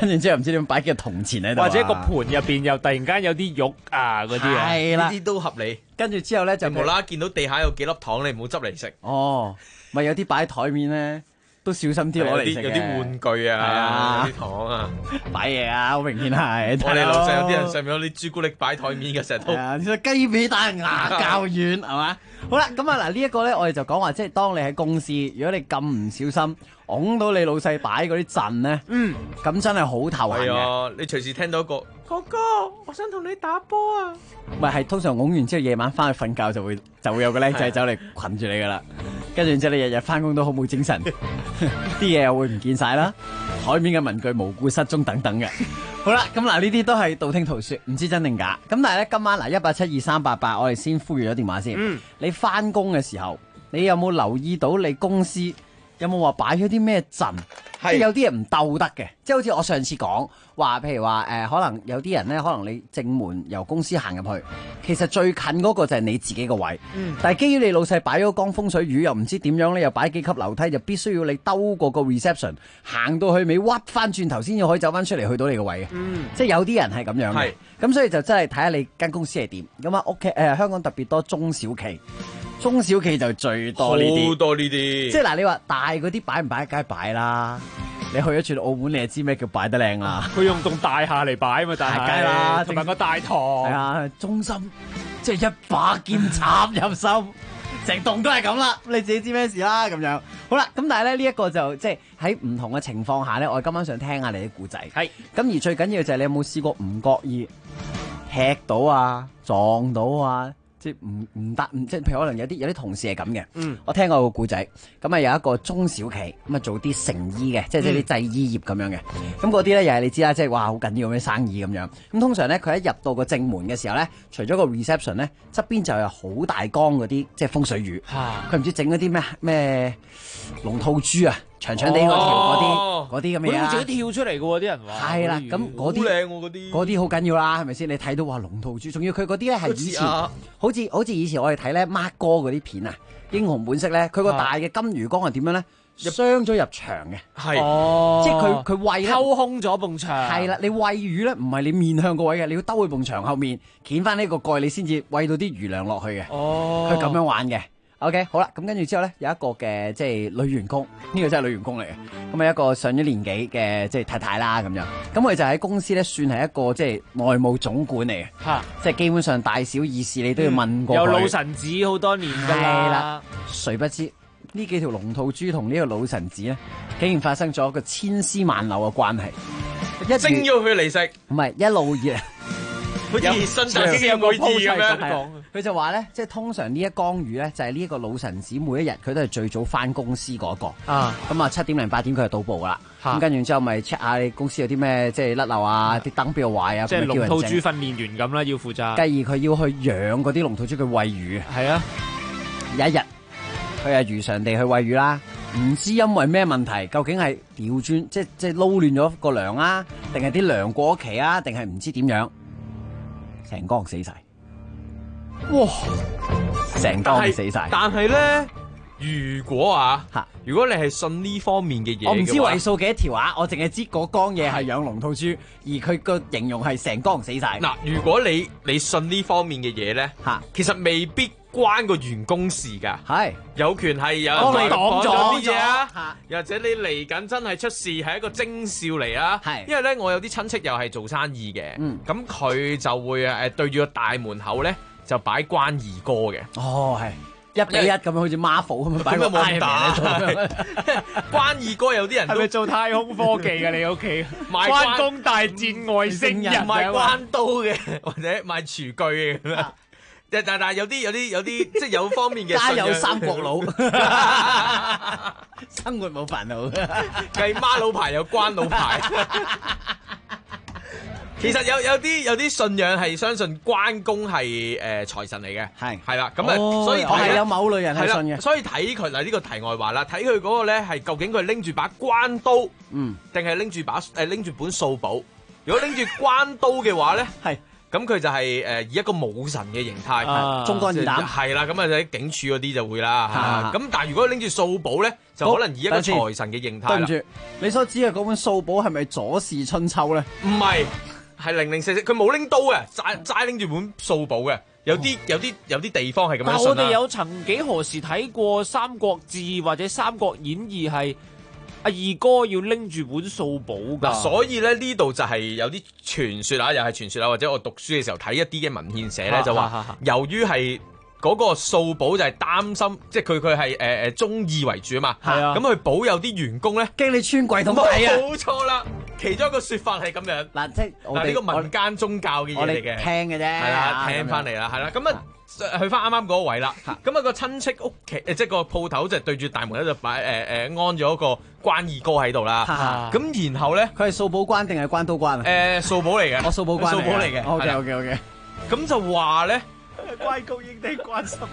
跟住之後唔知點擺幾個銅錢喺度啊， 或者個盤入邊又突然間有啲肉啊嗰啲啊， 係啦呢啲都合理。 跟住之後咧就你無啦啦見到地下有幾粒糖，你唔好執嚟食。 哦，咪有啲擺喺台面咧，都小心啲攞嚟食嘅。 有啲玩具啊，有啲糖啊， 擺嘢啊，好明顯係。 我哋樓上有啲人上面有啲朱古力擺台面嘅，成日都。 雞髀打牙較軟係嘛？好啦，咁啊嗱，呢一個咧，我哋就講話，即係當你喺公司，如果你咁唔小心拱到你老細擺嗰啲陣咧，咁真係好頭痕嘅。 係啊，你隨時聽到一個哥哥，我想同你打波啊！ 唔係通常拱完之後，夜晚翻去瞓覺就會有個僆仔走嚟困住你噶啦，跟住之後你日日翻工都好冇精神，啲嘢又會唔見晒啦，台面嘅文具無故失蹤等等嘅。好啦，咁嗱呢啲都係道聽途說，唔知真定假。咁但係咧今晚嗱1872388，我哋先呼籲咗電話先。你翻工嘅時候，你有冇留意到你公司有冇話擺咗啲咩陣？即係有啲人唔鬥得嘅，即係好似我上次講話，譬如話可能有啲人咧，可能你正門由公司行入去，其實最近嗰個就係你自己個位。但係基於你老細擺咗缸風水魚，又唔知點樣咧，又擺幾級樓梯，就必須要你兜過個 reception， 行到去尾屈翻轉頭先至可以走翻出嚟去到你個位嘅。即係有啲人係咁樣嘅。咁所以就真係睇下你間公司係點。咁啊屋企香港特別多中小企。中小企就最多呢啲， 好多呢啲。 即係嗱，你話大嗰啲擺唔擺，梗係擺啦。你去咗轉澳門，你就知咩叫擺得靚啦。 佢用棟大廈嚟擺嘛，但係梗係啦， 同埋個大堂。 係啊，中心即係一把劍插入心，成棟都係咁啦。你自己知咩事啦咁樣。好啦，咁但係咧呢一個就即係喺唔同嘅情況下咧，我哋今晚想聽下你啲故仔。係。咁而最緊要就係你有冇試過唔覺意踢到啊、撞到啊？即係唔得，即係譬如可能有啲同事係咁嘅。我聽過個故仔，咁啊有一個中小企咁啊做啲成衣嘅，即係啲製衣業咁樣嘅。咁嗰啲咧又係你知啦，即係哇好緊要咩生意咁樣。咁通常咧佢一入到個正門嘅時候咧，除咗個 reception 咧，側邊就有好大缸嗰啲即係風水魚。佢唔知整嗰啲咩龍吐珠啊，長長地嗰條嗰啲咁嘅嘢。 自己跳出嚟嘅喎，啲人話。 係啦，咁嗰啲好靚喎， 嗰啲好緊要啦，係咪先？你睇到話龍吐珠，仲要佢嗰啲咧係以前好似以前我哋睇咧 Mark 哥嗰啲片啊，英雄本色咧，佢個大嘅金魚缸係點樣咧？鑲咗入牆嘅， 係， 即係佢餵偷空咗埲牆。 係啦，你餵魚咧，唔係你面向個位嘅，你要兜去埲牆後面，掀翻呢個蓋，你先至餵到啲魚糧落去嘅。佢咁樣玩嘅。OK， 好啦，咁跟住之後咧，有一個嘅即係女員工，呢個真係女員工嚟嘅。咁啊一個上咗年紀嘅即係太太啦咁樣。咁佢就喺公司咧算係一個即係內務總管嚟嘅。即係基本上大小議事你都要問過佢。 有老臣子好多年㗎啦。 係啦，誰不知呢幾條龍吐珠同呢個老臣子咧，竟然發生咗一個千絲萬縷嘅關係。 蒸咗佢嚟食， 唔係一路以嚟。 好似新大經有個 post 咁樣， 佢就話咧，即係通常呢一缸魚咧，就係呢一個老臣子每一日佢都係最早翻公司嗰個。咁啊7點零8點佢就到埗噶啦。咁跟住之後咪 check 下你公司有啲咩即係甩漏啊，啲燈邊度壞啊， 即係龍吐珠訓練員咁啦，要負責。 繼而佢要去養嗰啲龍吐珠，佢餵魚。 係啊， 有一日佢係如常地去餵魚啦，唔知因為咩問題，究竟係調轉即係撈亂咗個糧啊，定係啲糧過期啊，定係唔知點樣？成缸死晒，哇！成缸死晒。 但係咧，如果你係信呢方面嘅嘢， 我唔知位數幾多條啊，我淨係知嗰缸嘢係養龍吐珠，而佢個形容係成缸死晒。 嗱，如果你信呢方面嘅嘢咧，其實未必關個員工事噶， 係有權係有人講咗啲嘢啊，又或者你嚟緊真係出事係一個徵兆嚟啊，因為咧我有啲親戚又係做生意嘅，咁佢就會對住個大門口咧就擺關二哥嘅， 係1比1咁樣，好似 Marvel 咁樣擺個 Iron Man 喺度。 關二哥有啲人係咪做太空科技㗎？你屋企關公大戰外星人， 賣關刀嘅，或者賣廚具嘅咁樣。但係有啲即係有方面嘅家有三國佬，生活冇煩惱， 計孖佬牌有關佬牌。其實有啲信仰係相信關公係財神嚟嘅，係啦，咁所以係有某類人係信嘅， 所以睇佢嗱呢個題外話啦，睇佢嗰個咧係究竟佢拎住把關刀，定係拎住本掃簿？如果拎住關刀嘅話咧， 咁佢就係以一個武神嘅形態， 中國人膽係啦，咁啊喺警署嗰啲就會啦。咁但係如果拎住掃簿咧，就可能以一個財神嘅形態啦。 對唔住，你所指嘅嗰本掃簿係咪左氏春秋咧？ 唔係，係零零四四，佢冇拎刀嘅，齋拎住本掃簿嘅。有啲地方係咁樣。 但係我哋有曾幾何時睇過《三國志》或者《三國演義》係阿二哥要拎住本掃簿㗎。 所以咧呢度就係有啲傳說啊，又係傳說啊，或者我讀書嘅時候睇一啲嘅文獻寫咧，就話由於係嗰個掃簿就係擔心，即係佢係忠義為主啊嘛。係啊，咁佢保佑啲員工咧， 驚你穿櫃桶底啊！ 冇錯啦。其中一個説法係咁樣， 嗱，即係嗱呢個民間宗教嘅嘢嚟嘅， 聽嘅啫， 係啦，聽翻嚟啦，係啦，咁啊去翻啱啱嗰個位啦，咁啊個親戚屋企即係個鋪頭就對住大門咧就擺安咗個關二哥喺度啦，咁然後咧佢係掃簿關定係關刀關啊？ 掃簿嚟嘅， 掃簿關， 掃簿嚟嘅。 OK， 咁就話咧關公應定關心。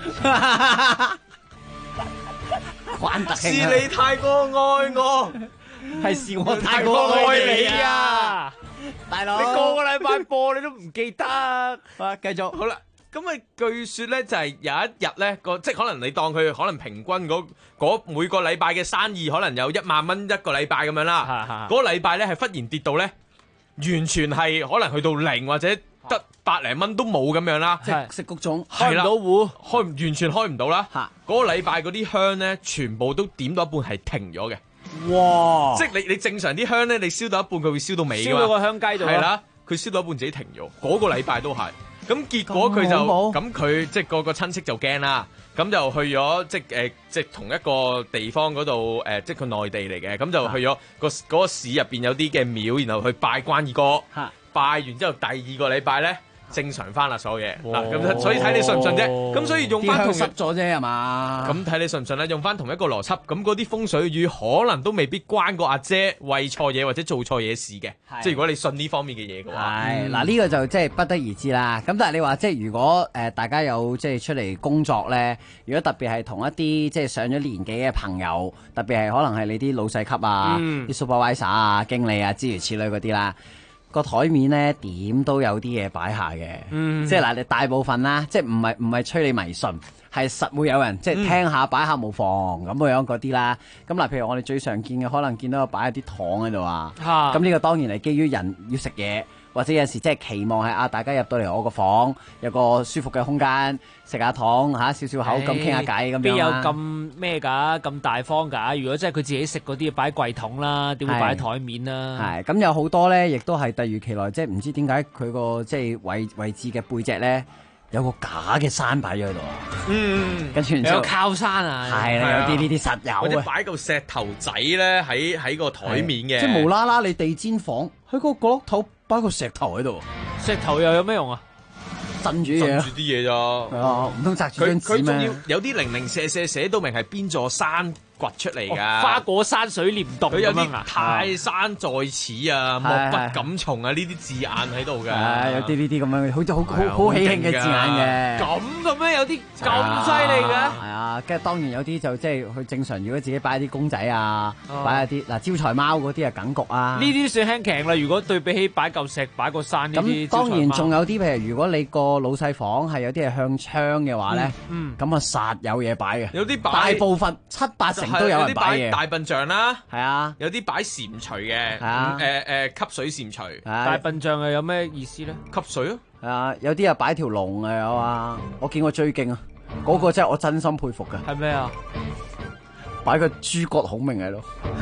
關特是你太過愛我。 係是我太過愛你啊，大佬！ 你個個禮拜播你都唔記得。 繼續好啦，咁啊據說咧就係有一日咧即係可能你當佢可能平均嗰每個禮拜嘅生意可能有10000蚊一個禮拜咁樣啦，嗰個禮拜咧係忽然跌到咧完全係可能去到0或者得100零蚊都冇咁樣啦， 即係食谷種開唔到戶，完全開唔到啦。嗰個禮拜嗰啲香咧全部都點到一半係停咗嘅。 哇！ 即係你正常啲香咧，你燒到一半佢會燒到尾㗎嘛， 燒到個香雞度係啦，佢燒到一半自己停咗。嗰個禮拜都係，咁結果佢就咁佢即係個親戚就驚啦，咁就去咗即係同一個地方嗰度即係佢內地嚟嘅，咁就去咗嗰個市入邊有啲嘅廟，然後去拜關二哥，拜完之後第二個禮拜咧。正常翻啦，所有嘢嗱，咁所以睇你信唔信啫。咁所以用翻同濕咗啫係嘛？ 咁睇你信唔信啦。用翻同一個邏輯，咁嗰啲風水雨可能都未必關個阿姐為錯嘢或者做錯嘢事嘅。即係如果你信呢方面嘅嘢嘅話， 係嗱呢個就即係不得而知啦。咁但係你話即係如果大家有即係出嚟工作咧，如果特別係同一啲即係上咗年紀嘅朋友，特別係可能係你啲老細級啊、啲 supervisor 啊、經理啊諸如此類嗰啲啦。個台面咧點都有啲嘢擺下嘅，即係嗱你大部分啦，即係唔係催你迷信，係實會有人即係聽下擺下無妨咁樣嗰啲啦。咁嗱，譬如我哋最常見嘅，可能見到擺一啲糖喺度啊。咁呢個當然係基於人要食嘢，或者有時即係期望係大家入到嚟我個房有個舒服嘅空間，食下糖嚇少少口咁傾下偈咁樣。邊有咁咩㗎？咁大方㗎？如果真係佢自己食嗰啲，擺喺櫃桶啦，點會擺喺台面啦？ 係咁有好多咧，亦都係突如其來，即係唔知點解佢個即係位置嘅背脊咧有個假嘅山擺咗喺度啊！跟住有靠山啊！ 係啦，有啲呢啲實有或者擺嚿石頭仔咧喺個台面嘅， 即係無啦啦你地氈房喺個角落頭擺個石頭喺度， 石頭又有咩用啊？ 鎮住嘢，鎮住啲嘢咋？ 唔通擲住張紙咩？ 佢仲要有啲零零舍舍寫到明係邊座山掘出嚟㗎？ 花果山水簾洞佢有啲咁樣啊！ 泰山在此啊，莫不敢從啊，呢啲字眼喺度嘅。 有啲呢啲咁樣，好似好喜慶嘅字眼嘅。 咁嘅咩？有啲咁犀利嘅？ 係啊，跟住當然有啲就即係佢正常，如果自己擺啲公仔啊，擺一啲嗱招財貓嗰啲啊梗局啊。 呢啲算輕騎啦。如果對比起擺嚿石、擺個山呢啲， 咁當然仲有啲譬如如果你個老細房係有啲係向窗嘅話咧，咁啊實有嘢擺嘅。 有啲大部分7-8成都有人擺嘢。 大笨象啦， 係啊， 有啲擺蟾蜍嘅，吸水蟾蜍。 大笨象係有咩意思咧？ 吸水咯， 係啊，有啲啊擺條龍啊有啊，我見過最勁啊，嗰個真係我真心佩服㗎。 係咩啊？ 擺個諸葛孔明喺度，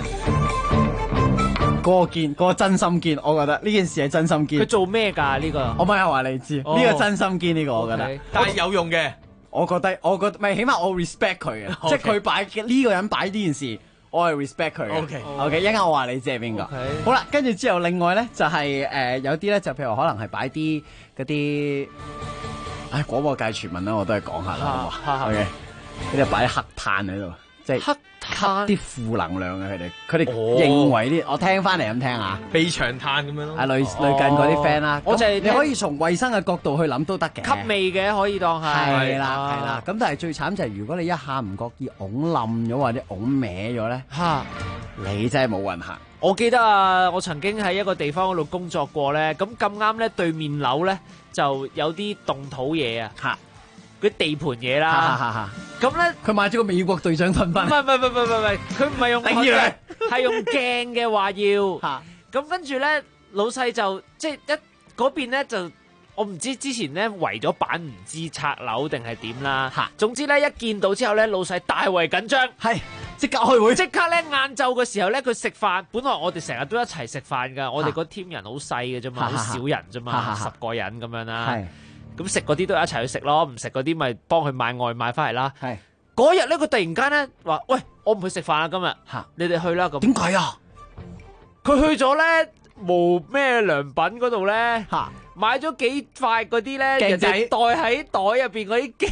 嗰個真心堅，我覺得呢件事係真心堅。 佢做咩㗎呢個？ 我咪係話你知，呢個真心堅呢個我覺得， 但係有用嘅。 我覺得咪起碼我 respect 佢嘅，即係佢擺呢個人擺呢件事，我係 respect 佢嘅。OK， 一陣間我話你知係邊個。好啦，跟住之後另外咧就係有啲咧就譬如可能係擺啲嗰啲，廣播界傳聞啦，我都係講下啦，好嘛？OK，佢哋擺啲黑炭喺度，即係吸啲負能量嘅佢哋認為啲，我聽翻嚟咁聽下， 避長炭咁樣咯。 類近嗰啲 friend 啦， 我就係你可以從衞生嘅角度去諗都得嘅， 吸味嘅可以當係。 係啦，咁但係最慘就係如果你一下唔覺意拱冧咗或者拱歪咗咧， 你真係冇運行。 我記得啊，我曾經喺一個地方嗰度工作過咧，咁咁啱咧對面樓咧就有啲動土嘢啊，嗰啲地盤嘢啦。咁咧佢買咗個美國隊長盾牌。 唔係，佢唔係用頂住佢係用鏡嘅話要。咁跟住咧，老細就即係一嗰邊咧就。我唔知之前咧圍咗板唔知拆樓定係點啦，總之咧一見到之後咧，老細大為緊張， 係即刻開會， 即刻咧晏晝嘅時候咧，佢食飯，本來我哋成日都一齊食飯噶，我哋個 team 人好細嘅啫嘛，好少人啫嘛，10個人咁樣啦，咁食嗰啲都一齊去食咯，唔食嗰啲咪幫佢買外賣翻嚟啦。嗰日咧佢突然間咧話：喂，我唔去食飯啦，今日，你哋去啦咁。 點解啊？ 佢去咗咧無咩良品嗰度咧。買咗幾塊嗰啲咧，人哋袋喺袋入邊嗰啲鏡，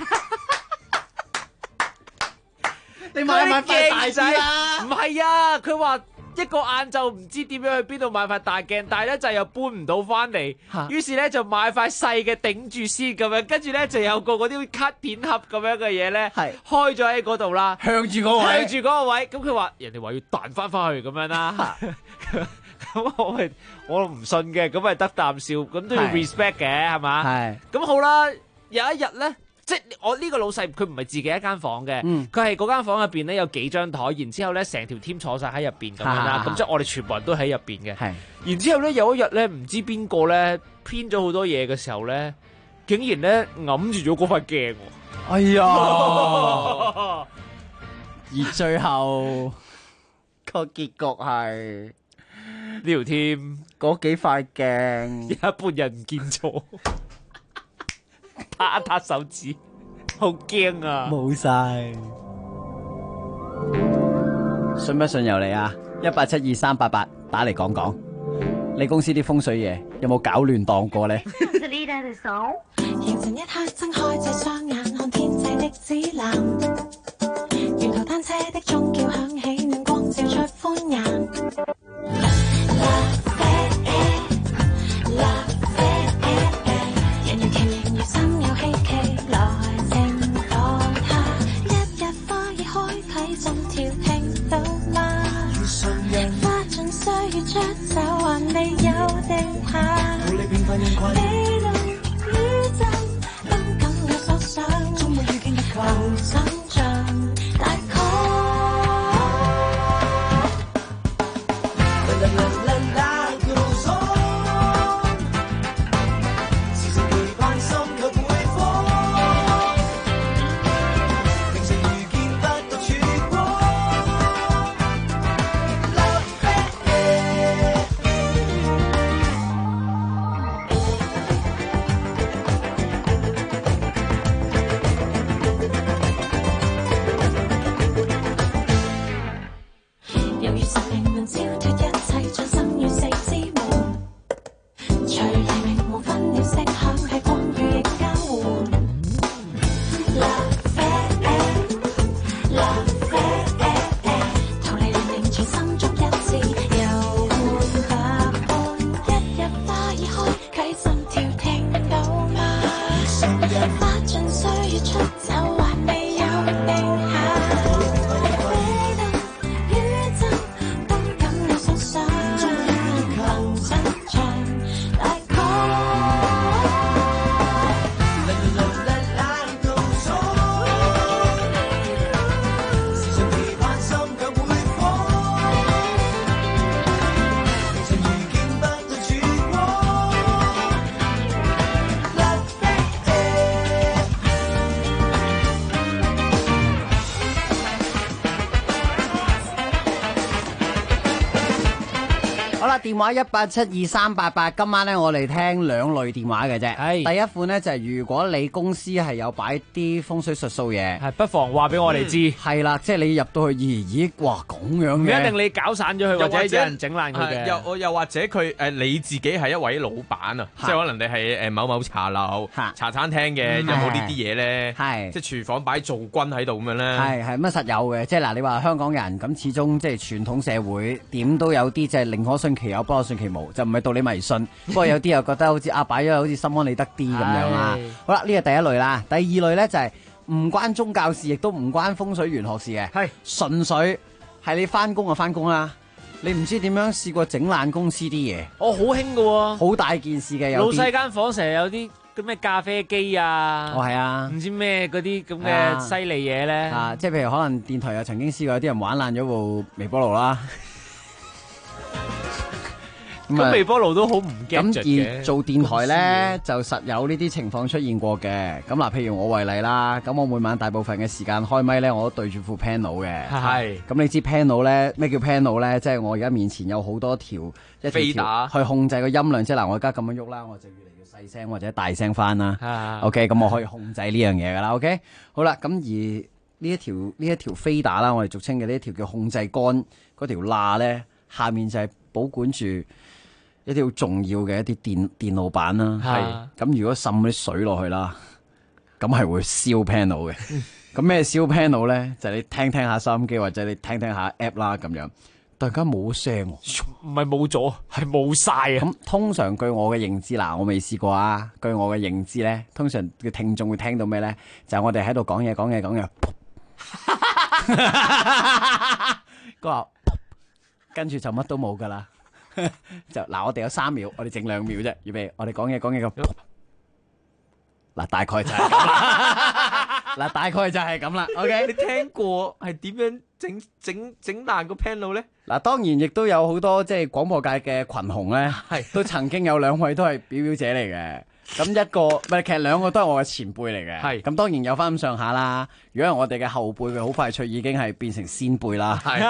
你買塊大啲啦。 唔係啊，佢話一個晏晝唔知點樣去邊度買塊大鏡，但係咧就又搬唔到翻嚟，於是咧就買塊細嘅頂住先咁樣，跟住咧就有個嗰啲卡片盒咁樣嘅嘢咧，開咗喺嗰度啦， 向住嗰位， 咁佢話人哋話要彈翻去咁樣啦。咁我唔信嘅，咁咪得啖笑，咁都要 respect 嘅，係嘛？係。咁好啦，有一日咧，即係我呢個老細，佢唔係自己一間房嘅，佢係嗰間房入邊咧有幾張台，然之後咧成條 team 坐晒喺入邊咁樣啦，咁即係我哋全部人都喺入邊嘅。係。然之後咧有一日咧，唔知邊個咧編咗好多嘢嘅時候咧，竟然咧揞住咗嗰塊鏡。 哎呀！而最後個結局係。 呢條 team 嗰幾塊鏡， 有一半人唔見咗，拍一拍手指，好驚啊！ 冇晒，信不信由你啊！1872388打嚟講講，你公司啲風水嘢有冇搞亂檔過咧？ 凝神一刻，睜開這雙眼，看天際的指南，沿途單車的鐘叫響起，暖光照出歡顏。人如奇，人如心有希冀，來靜待他。一日花已開，睇心跳聽到嗎？花盡歲月出走，還未有定下。理論宇宙都感到所想，求想像大概。 電話1872388，今晚咧我哋聽兩類電話嘅啫。係第一款咧就係如果你公司係有擺啲風水術數嘢， 係不妨話俾我哋知。 係啦，即係你入到去，咦，哇咁樣嘅， 唔一定你搞散咗佢，或者有人整爛佢嘅。 又或者佢你自己係一位老闆啊，即係可能你係某某茶樓、茶餐廳嘅，有冇呢啲嘢咧？係即係廚房擺灶君喺度咁樣咧？ 係乜實有嘅？即係嗱，你話香港人咁，始終即係傳統社會點都有啲即係寧可信其有，不可信其無，就唔係道理迷信。不過有啲又覺得好似擺咗好似心安理得啲咁樣啦。好啦，呢個第一類啦，第二類咧就係唔關宗教事，亦都唔關風水玄學事嘅，係純粹係你翻工就翻工啦，你唔知點樣試過整爛公司啲嘢。 哦，好興㗎喎， 好大件事嘅。 老有啲細間房成日有啲咁咩咖啡機啊， 哦係啊， 唔知咩嗰啲咁係啊嘅犀利嘢咧。 啊，即係譬如可能電台又曾經試過有啲人玩爛咗部微波爐啦。 咁微波爐都好唔驚咁而做電台咧，就實有呢啲情況出現過嘅。咁嗱，譬如我為例啦，咁我每晚大部分嘅時間開咪咧，我都對住副 panel 嘅。 係。 咁你知 panel 咧，咩叫 panel 咧？即係我而家面前有好多條一條條去控制個音量。即係嗱，我而家咁樣喐啦，我就越嚟越細聲或者大聲翻啦。OK， 咁我可以控制呢樣嘢噶啦。OK， 好啦，咁而呢一條飛打啦，我哋俗稱嘅呢一條叫控制杆嗰條罅咧，下面就係保管住一啲好重要嘅一啲電路板啦，係咁如果滲啲水落去啦，咁係會燒 panel 嘅。咁咩燒 panel 咧？就係你聽下收音機或者你聽下 app 啦咁樣，突然間冇聲， 唔係冇咗，係冇晒啊！ 咁通常據我嘅認知，嗱我未試過啊。據我嘅認知咧，通常嘅聽眾會聽到咩咧？就係我哋喺度講嘢，跟住就乜都冇噶啦。就嗱，我哋有3秒，我哋剩2秒啫。預備，我哋講嘢咁，嗱大概就係咁啦。嗱大概就係咁啦。OK， 你聽過係點樣整爛個 panel 咧？ 嗱，當然亦都有好多即係廣播界嘅群雄咧，都曾經有2位都係表姐嚟嘅。咁一個唔係，其實2個都係我嘅前輩嚟嘅。係咁，當然有翻咁上下啦。如果係我哋嘅後輩，佢好快脆已經係變成先輩啦。係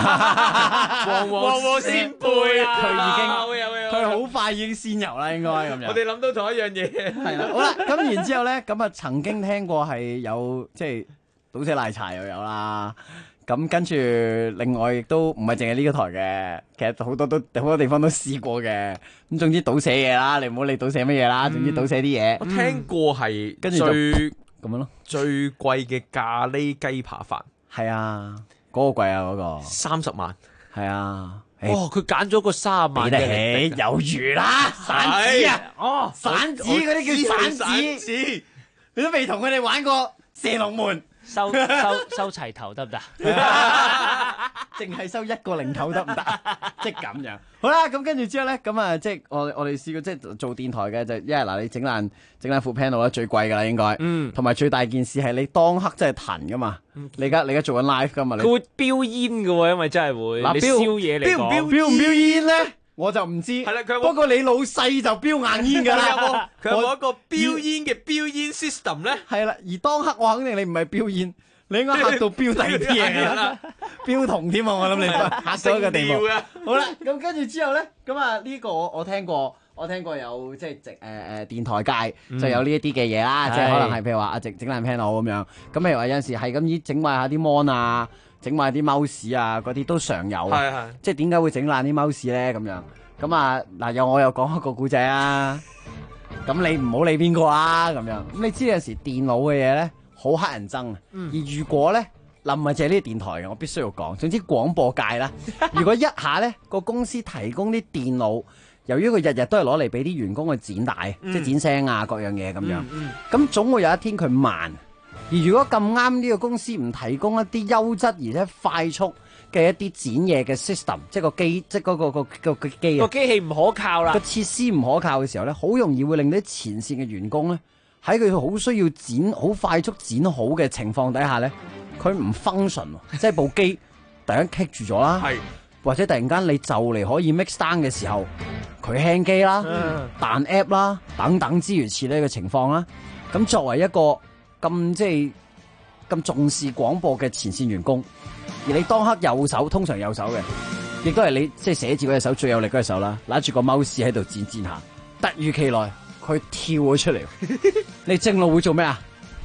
黃先輩啊！ 佢已經佢好快已經先遊啦，應該咁樣。 我哋諗到同一樣嘢。 係啦，好啦，咁然之後咧，咁啊曾經聽過係有即係倒瀉奶茶又有啦。咁跟住，另外亦都唔係淨係呢個台嘅，其實好多地方都試過嘅。咁總之倒瀉嘢啦，你唔好理倒瀉乜嘢啦，總之倒瀉啲嘢。 我聽過係跟住就咁樣咯， 最貴嘅咖喱雞扒飯。 係啊，嗰個貴啊，嗰個 30萬。 係啊。 哦，佢揀咗個30萬俾得起，有餘啦，散紙啊，哦，散紙嗰啲叫散紙，你都未同佢哋玩過射龍門。 收齊頭得唔得？ 淨係收1個零頭得唔得？即係咁樣。好啦，咁跟住之後咧，咁啊，即係我哋試過即係做電台嘅就，因為嗱你整爛副 panel 咧最貴噶啦，應該，同埋最大件事係你當刻真係騰噶嘛。你而家做緊 live 噶嘛？ 佢會飆煙噶喎，因為真係會。 嗱， 你燒嘢嚟講， 飆唔飆煙咧？我就唔知。係啦，不過你老細就飆硬煙㗎啦。 佢有冇一個飆煙嘅飆煙 system 咧？ 係啦，而當刻我肯定你唔係飆煙，你應該嚇到飆第二啲嘢啦，飆銅添啊！我諗你嚇到一個地步。好啦，咁跟住之後咧，咁啊呢個我聽過有即係電台界就有呢一啲嘅嘢啦，即係可能係譬如話整爛 panel 咁樣。咁譬如話有陣時係咁整壞下啲 mon 啊。整壞啲 mouse 啊，嗰啲都常有。係即係點解會整爛啲 mouse 咧？咁樣咁啊嗱，我又講一個故仔啊。咁你唔好理邊個啊，咁樣。咁你知有陣時電腦嘅嘢咧，好乞人憎啊。而如果咧，唔係淨係呢啲電台嘅，我必須要講。總之廣播界啦，如果一下咧個公司提供啲電腦，由於佢日日都係攞嚟俾啲員工去剪帶，即係剪聲啊各樣嘢咁樣，咁總會有一天佢慢。而如果咁啱呢個公司唔提供一啲優質而且快速嘅一啲剪嘢嘅 system， 即係個機，即係個機啊， 個機器唔可靠啦， 個設施唔可靠嘅時候咧，好容易會令到啲前線嘅員工咧喺佢好需要剪好快速剪好嘅情況底下咧，佢唔 function， 即係部機突然間棘住咗啦，或者突然間你就嚟可以 mix down 嘅時候，佢輕機啦、彈 app 啦等等諸如此類嘅情況啦，咁作為一個咁即係咁重視廣播嘅前線員工，而你當刻右手通常右手嘅，亦都係你即係寫字嗰隻手最有力嗰隻手啦，拿住個 mouse 喺度剪下，突如其來佢跳咗出嚟，你正路會做咩啊？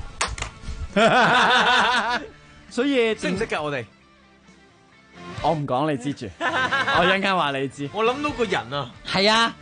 所以識唔識㗎我哋？ 我唔講你知住，我一陣間話你知。 我諗到個人啊， 係啊，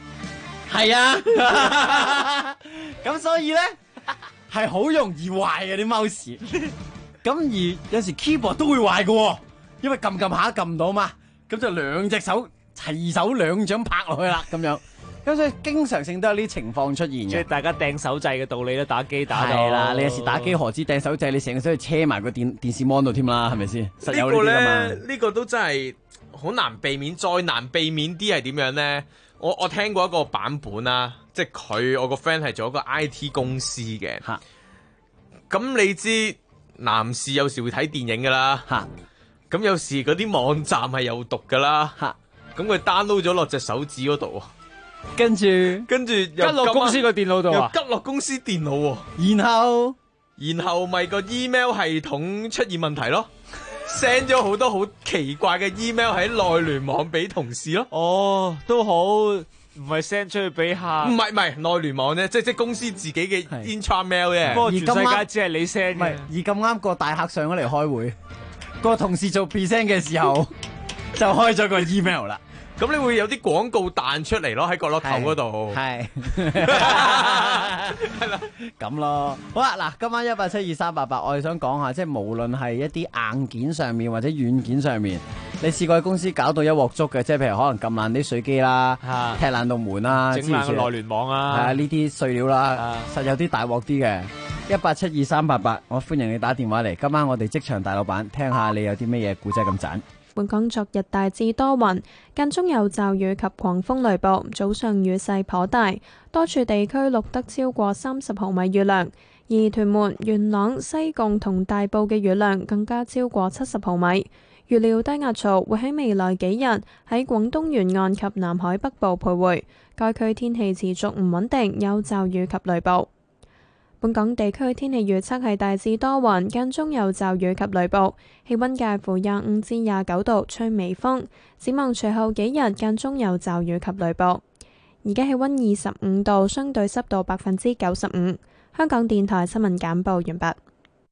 咁所以咧。係好容易壞嘅啲 mouse， 咁而有時 keyboard 都會壞嘅，因為撳下撳唔到嘛，咁就2隻手齊手2掌拍落去啦，咁樣， 咁所以經常性都有呢啲情況出現即係嘅。 大家掟手掣嘅道理咧，打機打到係啦，你有時打機何止掟手掣，你成個手去車埋個電視 mon 度添啦，係咪先？實有呢啲噶嘛。 呢個都真係好難避免，再難避免啲係點樣呢？我聽過一個版本啦，即係我個 friend 係做一個 IT 公司嘅。咁你知男士有時會睇電影噶啦。咁有時嗰啲網站係有毒噶啦。咁佢 download 咗落隻手指嗰度， 跟住吉落公司個電腦度啊， 又吉落公司電腦喎。然後咪個 email 系統出現問題咯。send 咗好多好奇怪嘅 email 喺內聯網俾同事咯。 哦，都好，唔係 send 出去俾客。 唔係內聯網啫，即公司自己嘅 intramail 啫。 不過全世界只係你 send 嘅。 而咁啱個大客上咗嚟開會，個同事做 present 嘅時候就開咗個 email 啦。 咁你會有啲廣告彈出嚟咯，喺角落頭嗰度。 係啦，咁咯。好啦，嗱，今晚1872388，我哋想講下，即係無論係一啲硬件上面或者軟件上面，你試過喺公司搞到一鑊粥嘅，即係譬如可能撳爛啲水機啦，踢爛道門啦， 整爛個內聯網啊， 係啊，呢啲碎料啦，實有啲大鑊啲嘅。1872388，我歡迎你打電話嚟。今晚我哋職場大老闆，聽下你有啲咩嘢故仔咁盞。 本港昨日大致多雲，間中有驟雨及狂風雷暴，早上雨勢頗大，多處地區錄得超過30毫米雨量，而屯門、元朗、西貢同大埔嘅雨量更加超過70毫米。預料低壓槽會喺未來幾日喺廣東沿岸及南海北部徘徊，該區天氣持續唔穩定，有驟雨及雷暴。本港地區天氣預測係大致多雲，間中有驟雨及雷暴，氣溫介乎25至29度，吹微風。展望隨後幾日間中有驟雨及雷暴。而家氣溫25度，相對濕度95%。香港電台新聞簡報完畢。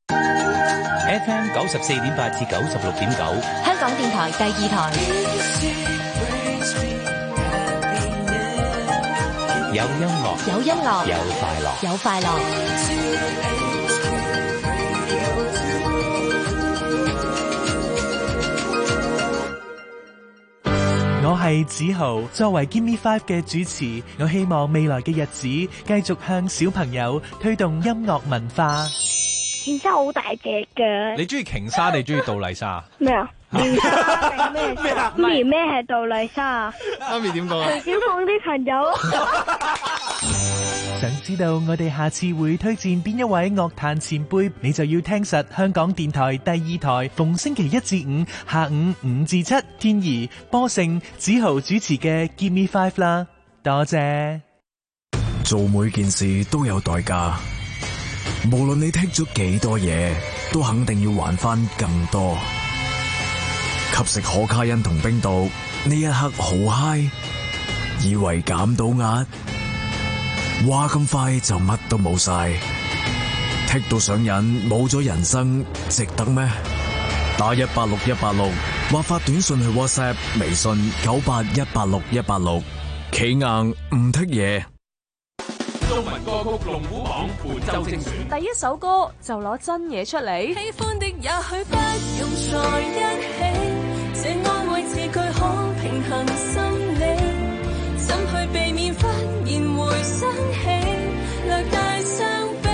FM 94.8至96.9， 香港電台第2台。 有音樂， 有音樂， 有快樂， 有快樂。 我係子豪，作為 Give Me 5嘅主持，我希望未來嘅日子繼續向小朋友推動音樂文化。 件衫好大隻噶。 你中意瓊莎定中意杜麗莎？ 咩啊？件衫定咩衫？媽咪咩係杜麗莎啊？ 媽咪點講啊？ 小鳳啲朋友。 想知道我哋下次會推薦邊一位樂壇前輩，你就要聽實香港電台第2台，逢星期1至5下午5至7，天怡、波盛、子豪主持嘅 Give Me 5啦。多謝。 做每件事都有代價，無論你剔咗幾多嘢，都肯定要還翻更多。吸食可卡因同冰毒，呢一刻好嗨，以為減到壓，話咁快就乜都冇晒，剔到上癮，冇咗人生，值得咩？打186186或發短信去 WhatsApp、微信98186186，企硬唔剔嘢。 中文歌曲龍虎榜本周精選， 第一首歌就攞真嘢出嚟。 喜歡的也許不用在一起，這安慰字句可平衡心理，怎去避免忽然回想起，略帶傷悲，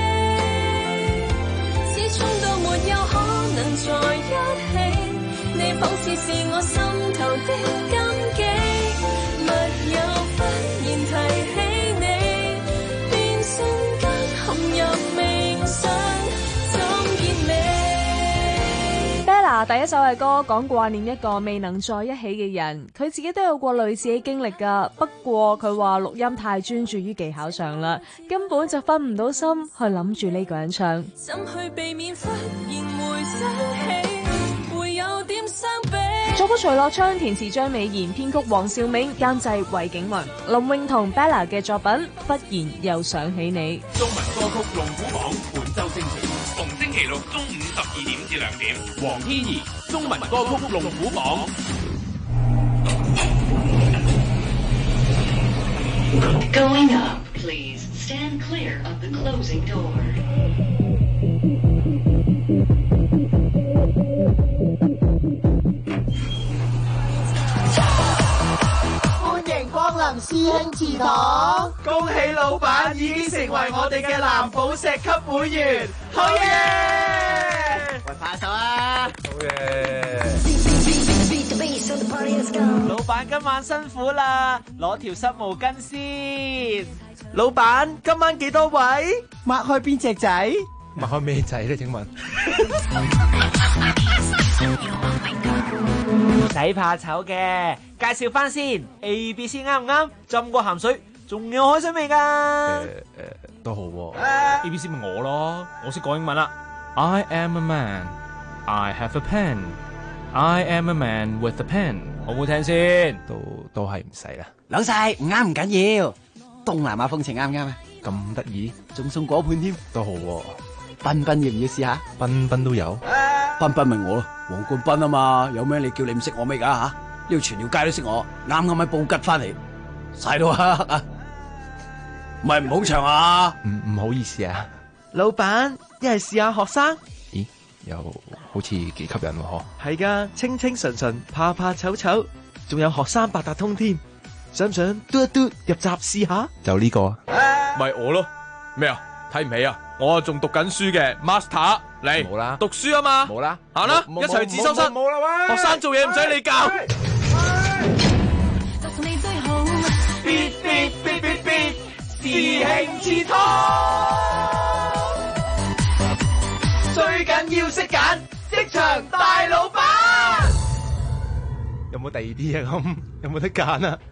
始終都沒有可能在一起，你仿似是我心頭的禁忌，密友忽然提起 Bella 第一首嘅歌講掛念一個未能在一起嘅人，佢自己都有過類似嘅經歷㗎。不過佢話錄音太專注於技巧上啦，根本就分唔到心去諗住呢個人唱。 怎去避免忽然回想起，會有點傷悲。 作曲徐樂昌，填詞張美賢，編曲黃兆銘，監製衛景文。林詠彤 Bella 嘅作品《忽然又想起你》。 中文歌曲龍虎榜本周精選，逢星期六中午12點至2點，黃天怡中文歌曲龍虎榜。 Going up, please stand clear of the closing door. 歡迎光臨 C 兄祠堂， 恭喜老闆已經成為我哋嘅藍寶石級會員，好嘢！ 喂，拍手啊！ 好嘢！ 老闆今晚辛苦啦，攞條濕毛巾先。 老闆今晚幾多位？擘開邊隻仔？ 擘開咩仔咧？請問？ 唔使怕醜嘅，介紹翻先。A、B、C 啱唔啱？浸過鹹水，仲有海水味㗎。 都好喎。A、B、C 咪我咯，我識講英文啦。I am a man. I have a pen. I am a man with a pen。好唔好聽先？都係唔使啦。 老細唔啱唔緊要，東南亞風情啱唔啱啊？ 咁得意， 仲送果盤添， 都好喎。 彬彬要唔要試下？ 彬彬都有。 彬彬咪我咯，黃冠斌啊嘛，有咩你叫你唔識我咩㗎吓？呢度全條街都識我，啱啱喺布吉翻嚟，晒到黑啊！唔係唔好長啊！ 唔好意思啊， 老闆一係試下學生。 咦，又好似幾吸引喎嗬？ 係㗎，清清純純，怕怕醜醜，仲有學生八達通添，想唔想嘟一嘟入閘試下？ 就呢個。 咪我咯，咩啊？睇唔起啊！我仲讀緊書嘅 master 嚟， 冇啦， 讀書啊嘛， 冇啦， 行啦，一齊自修室， 冇啦喂， 學生做嘢唔使你教。 師兄祠堂，最緊要識揀職場大老闆。 有冇第二啲啊？咁有冇得揀啊？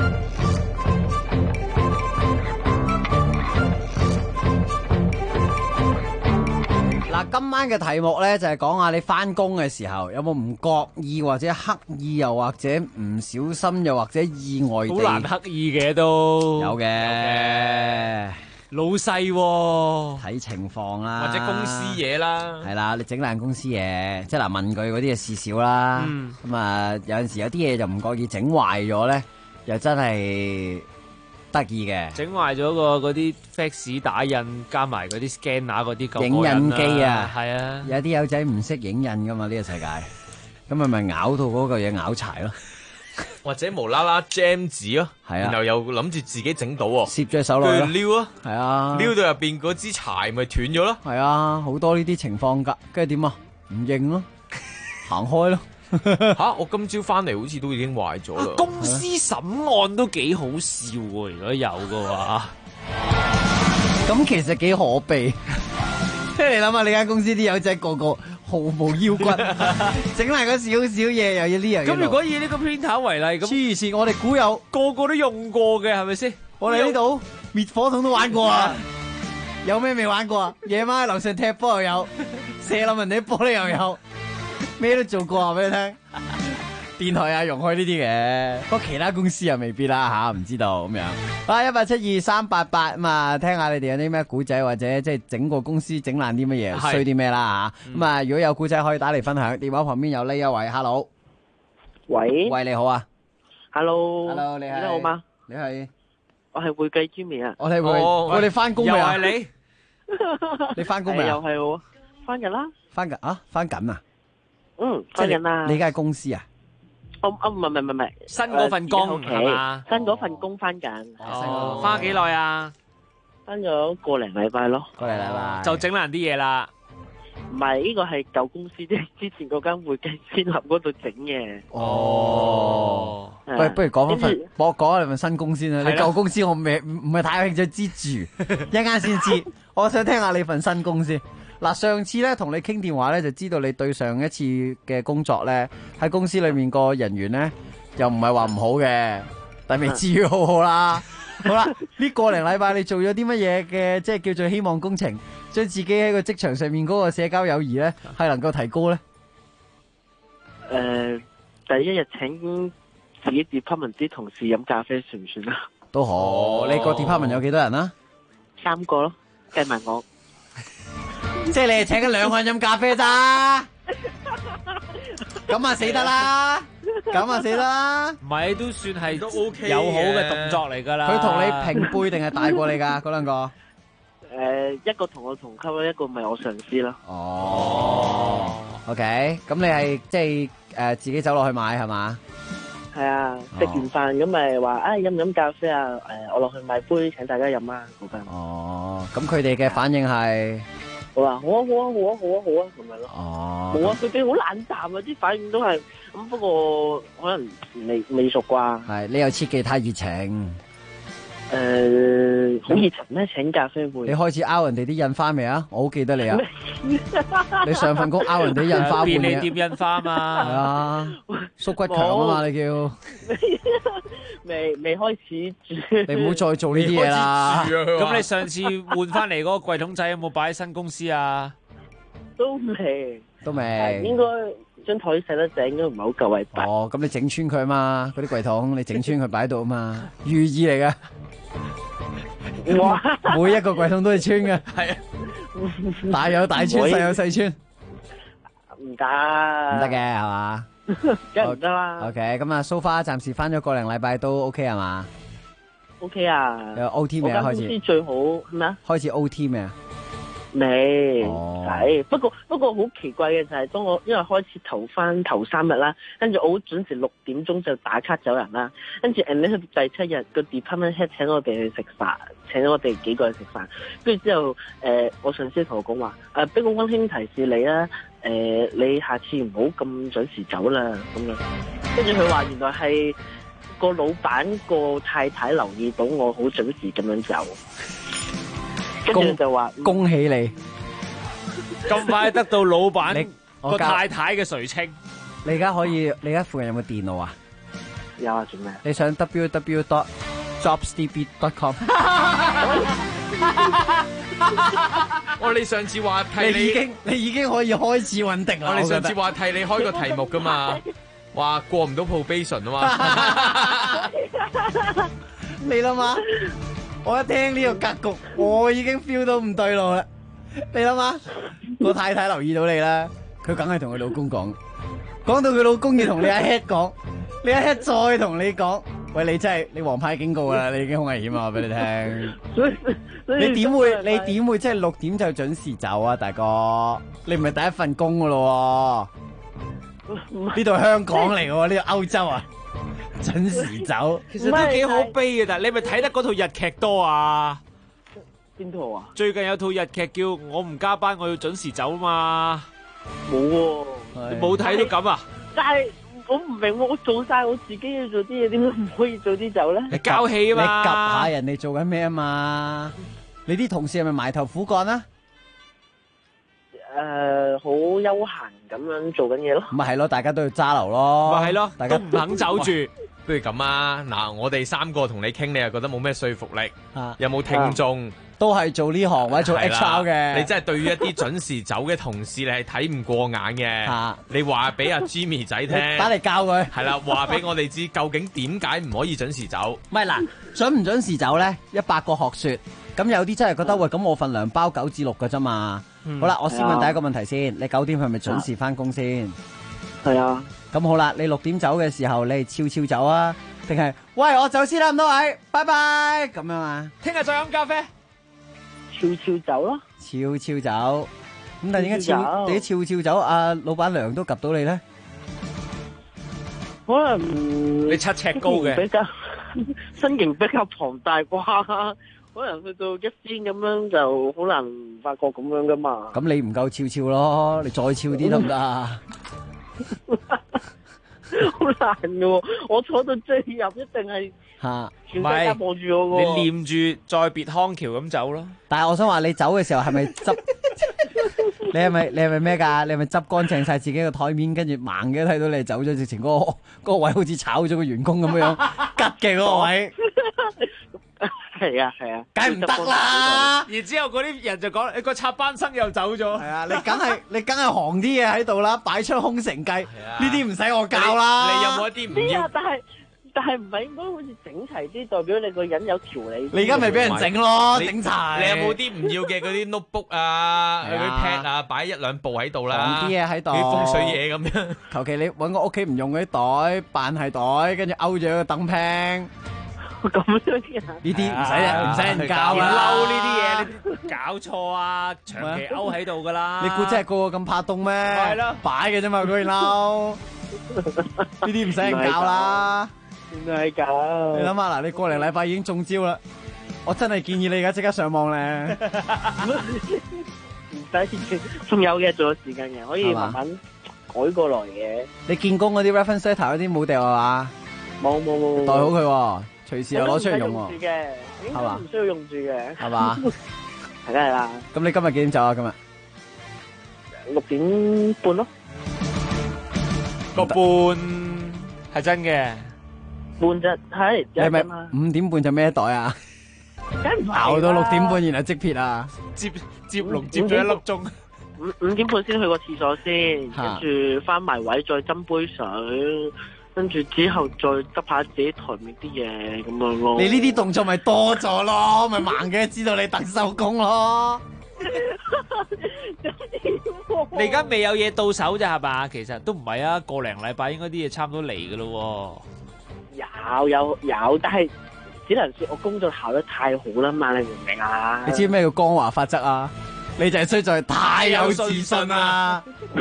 嗱，今晚嘅題目咧就係講下你翻工嘅時候有冇唔覺意或者刻意，又或者唔小心，又或者意外地， 好難刻意嘅都有嘅。 老細喎， 睇情況啦， 或者公司嘢啦， 係啦，你整爛公司嘢，即係嗱問佢嗰啲嘢事少啦。咁啊，有陣時有啲嘢就唔覺意整壞咗咧，又真係得意嘅。 整壞咗個嗰啲 fax 打印加埋嗰啲 scanner 嗰啲影印機啊， 係啊， 有啲友仔唔識影印噶嘛，呢個世界，咁咪咬到嗰個嘢咬柴咯。 或者無啦啦 jam 紙咯， 係啊， 然後又諗住自己整到喎， 攝咗手落去， 跟住撩啊， 係啊， 撩到入邊嗰支柴咪斷咗咯， 係啊，好多呢啲情況噶，跟住點啊？唔認咯，行開咯。 吓，我今朝翻嚟好似都已經壞咗啦。 公司審案都幾好笑喎，如果有嘅話， 咁其實幾可悲。即係你諗下，你間公司啲友仔個個毫無腰骨，整爛嗰少少嘢又要呢樣嘢。 咁如果以呢個 printer 為例，咁黐線，我哋股友個個都用過嘅，係咪先？ 我哋呢度滅火筒都玩過啊！有咩未玩過啊？夜晚喺樓上踢波又有，射冧人哋啲玻璃又有，咩都做過啊！俾你聽。電台啊，容許呢啲嘅，不過其他公司又未必啦吓，唔知道咁樣。啊，1872388咁啊，聽下你哋有啲咩古仔，或者即係整個公司整爛啲乜嘢，衰啲咩啦吓。咁啊，如果有古仔可以打嚟分享。電話旁邊有呢一位 ，Hello， 喂，你好啊 ，Hello， 你好嗎？ 你係， 我係會計 Jimmy 啊。 我哋翻工未啊？ 又係你， 你翻工未啊？ 又係我，翻緊啦。 翻緊啊？翻緊啊？ 翻緊啦。 你而家係公司啊？ 唔係， 新嗰份工係嘛？ 新嗰份工翻緊。 哦，翻幾耐啊？ 翻咗個零禮拜咯。 個零禮拜就整爛啲嘢啦。 唔係，呢個係舊公司即係之前嗰間會計先合嗰度整嘅。 哦。喂，不如講翻份，我講下你份新工先啦。你舊公司我唔係太有興趣知住，一陣間先知。我想聽下你份新工先。嗱，上次咧同你傾電話咧，就知道你對上一次嘅工作咧，喺公司裏面個人員咧，又唔係話唔好嘅，但未至於好好啦。好啦，呢個零禮拜你做咗啲乜嘢嘅，即係叫做希望工程，將自己喺個職場上面嗰個社交友誼咧，係能夠提高咧？ 第一日請自己 department 啲同事飲咖啡算唔算啊？ 都好，你個 department 有幾多人啊 ？3個咯，計埋我。 即係你係請緊2個人飲咖啡咋？咁啊死得啦！咁啊死得啦！ 唔係都算係都 OK 友好嘅動作嚟㗎啦。 佢同你平輩定係大過你㗎？嗰兩個？ 一個同我同級咯，一個咪我上司咯。 哦，OK，咁你係即係自己走落去買係嘛？ 係啊，食完飯咁咪話飲唔飲咖啡啊？我落去買杯請大家飲啊嗰間。 哦，咁佢哋嘅反應係？ 我話好啊咁樣咯。 哦， 冇啊，佢哋好冷淡啊，啲反應都係咁。不過可能未熟啩。 係你又切忌太熱情。 好熱情咩？請咖啡會。 你開始拗人哋啲印花未啊？我好記得你啊。你上份工拗人哋印花便利換嘅。 店印花嘛。 係啊，縮骨強啊嘛，你叫。 未開始住。 你唔好再做呢啲嘢啦。 咁你上次換翻嚟嗰個櫃桶仔有冇擺喺新公司啊？ 都未。應該張台洗得正，應該唔係好夠位擺。 哦，咁你整穿佢啊嘛，嗰啲櫃桶你整穿佢擺喺度啊嘛，寓意嚟嘅。 哇！ 每一個櫃桶都係穿嘅。係啊。大有大穿，細有細穿。 唔得。 唔得嘅係嘛？ 梗係唔得啦。 OK， 咁啊，so far暫時翻咗個零禮拜都 OK 係嘛 ？OK 啊。 有 OT 未啊？開始。 公司最好係咩啊？ 開始 OT 未啊？ 未係，不過好奇怪嘅就係，當我因為開始頭3日啦，跟住我好準時6點鐘就打卡走人啦，跟住去到第7日個 department head 請我哋去食飯，請咗我哋幾個去食飯，跟住之後我上司同我講話俾個溫馨提示你啦，你下次唔好咁準時走啦咁樣，跟住佢話原來係個老闆個太太留意到我好準時咁樣走。跟住就話恭喜你， 咁快得到老闆個太太嘅垂青。 你而家可以，你而家附近有冇電腦啊？ 有啊，做咩？ 你上 www.jobsdb.com。 你上次話替你已經可以開始穩定啦。 我哋上次話替你開個題目噶嘛，話過唔到 probation 啊嘛。 你諗下？我一聽呢個格局，我已經 feel 到唔對路啦。你諗下，個太太留意到你啦，佢梗係同佢老公講，講到佢老公要同你阿 head 講，你阿 head 再同你講，喂，你真係你黃牌警告啦，你已經好危險啊！俾你聽，你點會即係6點就準時走啊，大哥？你唔係第一份工噶咯？呢度係香港嚟嘅，呢度歐洲啊！準時走， 其實都幾可悲嘅，但係你咪睇得嗰套日劇多啊？ 邊套啊？ 最近有套日劇叫《我唔加班，我要準時走》嘛。 冇喎， 你冇睇到咁啊？ 但係我唔明，我做晒我自己要做啲嘢，點解唔可以早啲走咧？ 你交氣啊嘛？ 你及下人哋做緊咩啊嘛？你啲同事係咪埋頭苦幹啊？ 好悠閒咁樣做緊嘢咯。 咪係咯，大家都要揸流咯。 咪係咯， 大家都唔肯走住。 不如咁啊，嗱，我哋3個同你傾，你又覺得冇咩說服力，有冇聽眾都係做呢行或者做 HR 嘅？ 你真係對於一啲準時走嘅同事，你係睇唔過眼嘅。你話俾阿 Jimmy 仔聽， 打嚟教佢。 係啦，話俾我哋知究竟點解唔可以準時走？ 唔係嗱，準唔準時走咧？100個學說，咁有啲真係覺得喂，咁我份糧包9至6㗎啫嘛。好啦，我先問第一個問題先，你9點係咪準時翻工先？ 係啊。 咁好啦，你6點走嘅時候，你係悄悄走啊，定係喂我走先啦，咁多位，拜拜咁樣啊？ 聽日再飲咖啡， 悄悄走咯。 悄悄走，咁但係點解你悄悄走？阿老闆娘都及到你咧？ 可能你7尺高嘅， 比較身形比較龐大啩。可能去到1邊咁樣就好難發覺咁樣噶嘛。 咁你唔夠悄悄咯，你再悄啲得唔得啊？ 好難嘅，我坐到最入一定係全世界望住我嘅。 你念住再別康橋咁走咯。 但係我想話你走嘅時候係咪執？你係咪咩㗎？你係咪執乾淨晒自己個台面，跟住盲嘅睇到你走咗，直情嗰個位好似炒咗個員工咁樣吉嘅嗰個位。 係啊， 梗係唔得啦！ 然之後嗰啲人就講：你個插班生又走咗。 係啊，你梗係行啲嘢喺度啦，擺出空城計。呢啲唔使我教啦。 你有冇一啲唔要？ 但係唔係應該好似整齊啲，代表你個人有條理。 你而家咪俾人整咯，整齊。 你有冇啲唔要嘅嗰啲 notebook 啊、嗰啲 pad 啊，擺1-2部喺度啦？ 放啲嘢喺度， 啲風水嘢咁樣。 求其你揾個屋企唔用嗰啲袋，扮係袋，跟住勾住一個燈 pan。 咁樣嘅。 呢啲唔使人教唔啦。 嬲呢啲嘢，你搞錯啊！長期勾喺度噶啦。 你估真係個個咁怕凍咩？ 係咯， 擺嘅啫嘛，嗰件褸。呢啲唔使人教啦。 唔係㗎。 你諗下嗱，你個零禮拜已經中招啦。我真係建議你而家即刻上網咧。 唔使，仲有嘅，仲有時間嘅，可以慢慢改過來嘅。 你見工嗰啲 reference letter 嗰啲冇掉啊嘛？ 冇。 袋好佢喎，隨時又攞出嚟用喎。 應該唔需要用住嘅。 係嘛？ 係梗係啦。 咁你今日幾點走啊？今日 6點半咯。 個半係真嘅。 半啫，係。 你係咪5點半就孭袋啊？ 梗唔係啦。 熬到6點半，然後即撇啊？ 接龍接咗1粒鐘。 5點半先去個廁所先，跟住翻埋位再斟杯水，跟住之後再執下自己台面啲嘢咁樣咯。 你呢啲動作咪多咗咯，咪盲嘅知道你等收工咯。 你而家未有嘢到手咋係嘛？其實都唔係啊，個零禮拜應該啲嘢差唔多嚟噶咯。 有，但係只能說我工作效率太好啦嘛，你明唔明啊？ 你知咩叫光華法則啊？你就係衰在太有自信啊！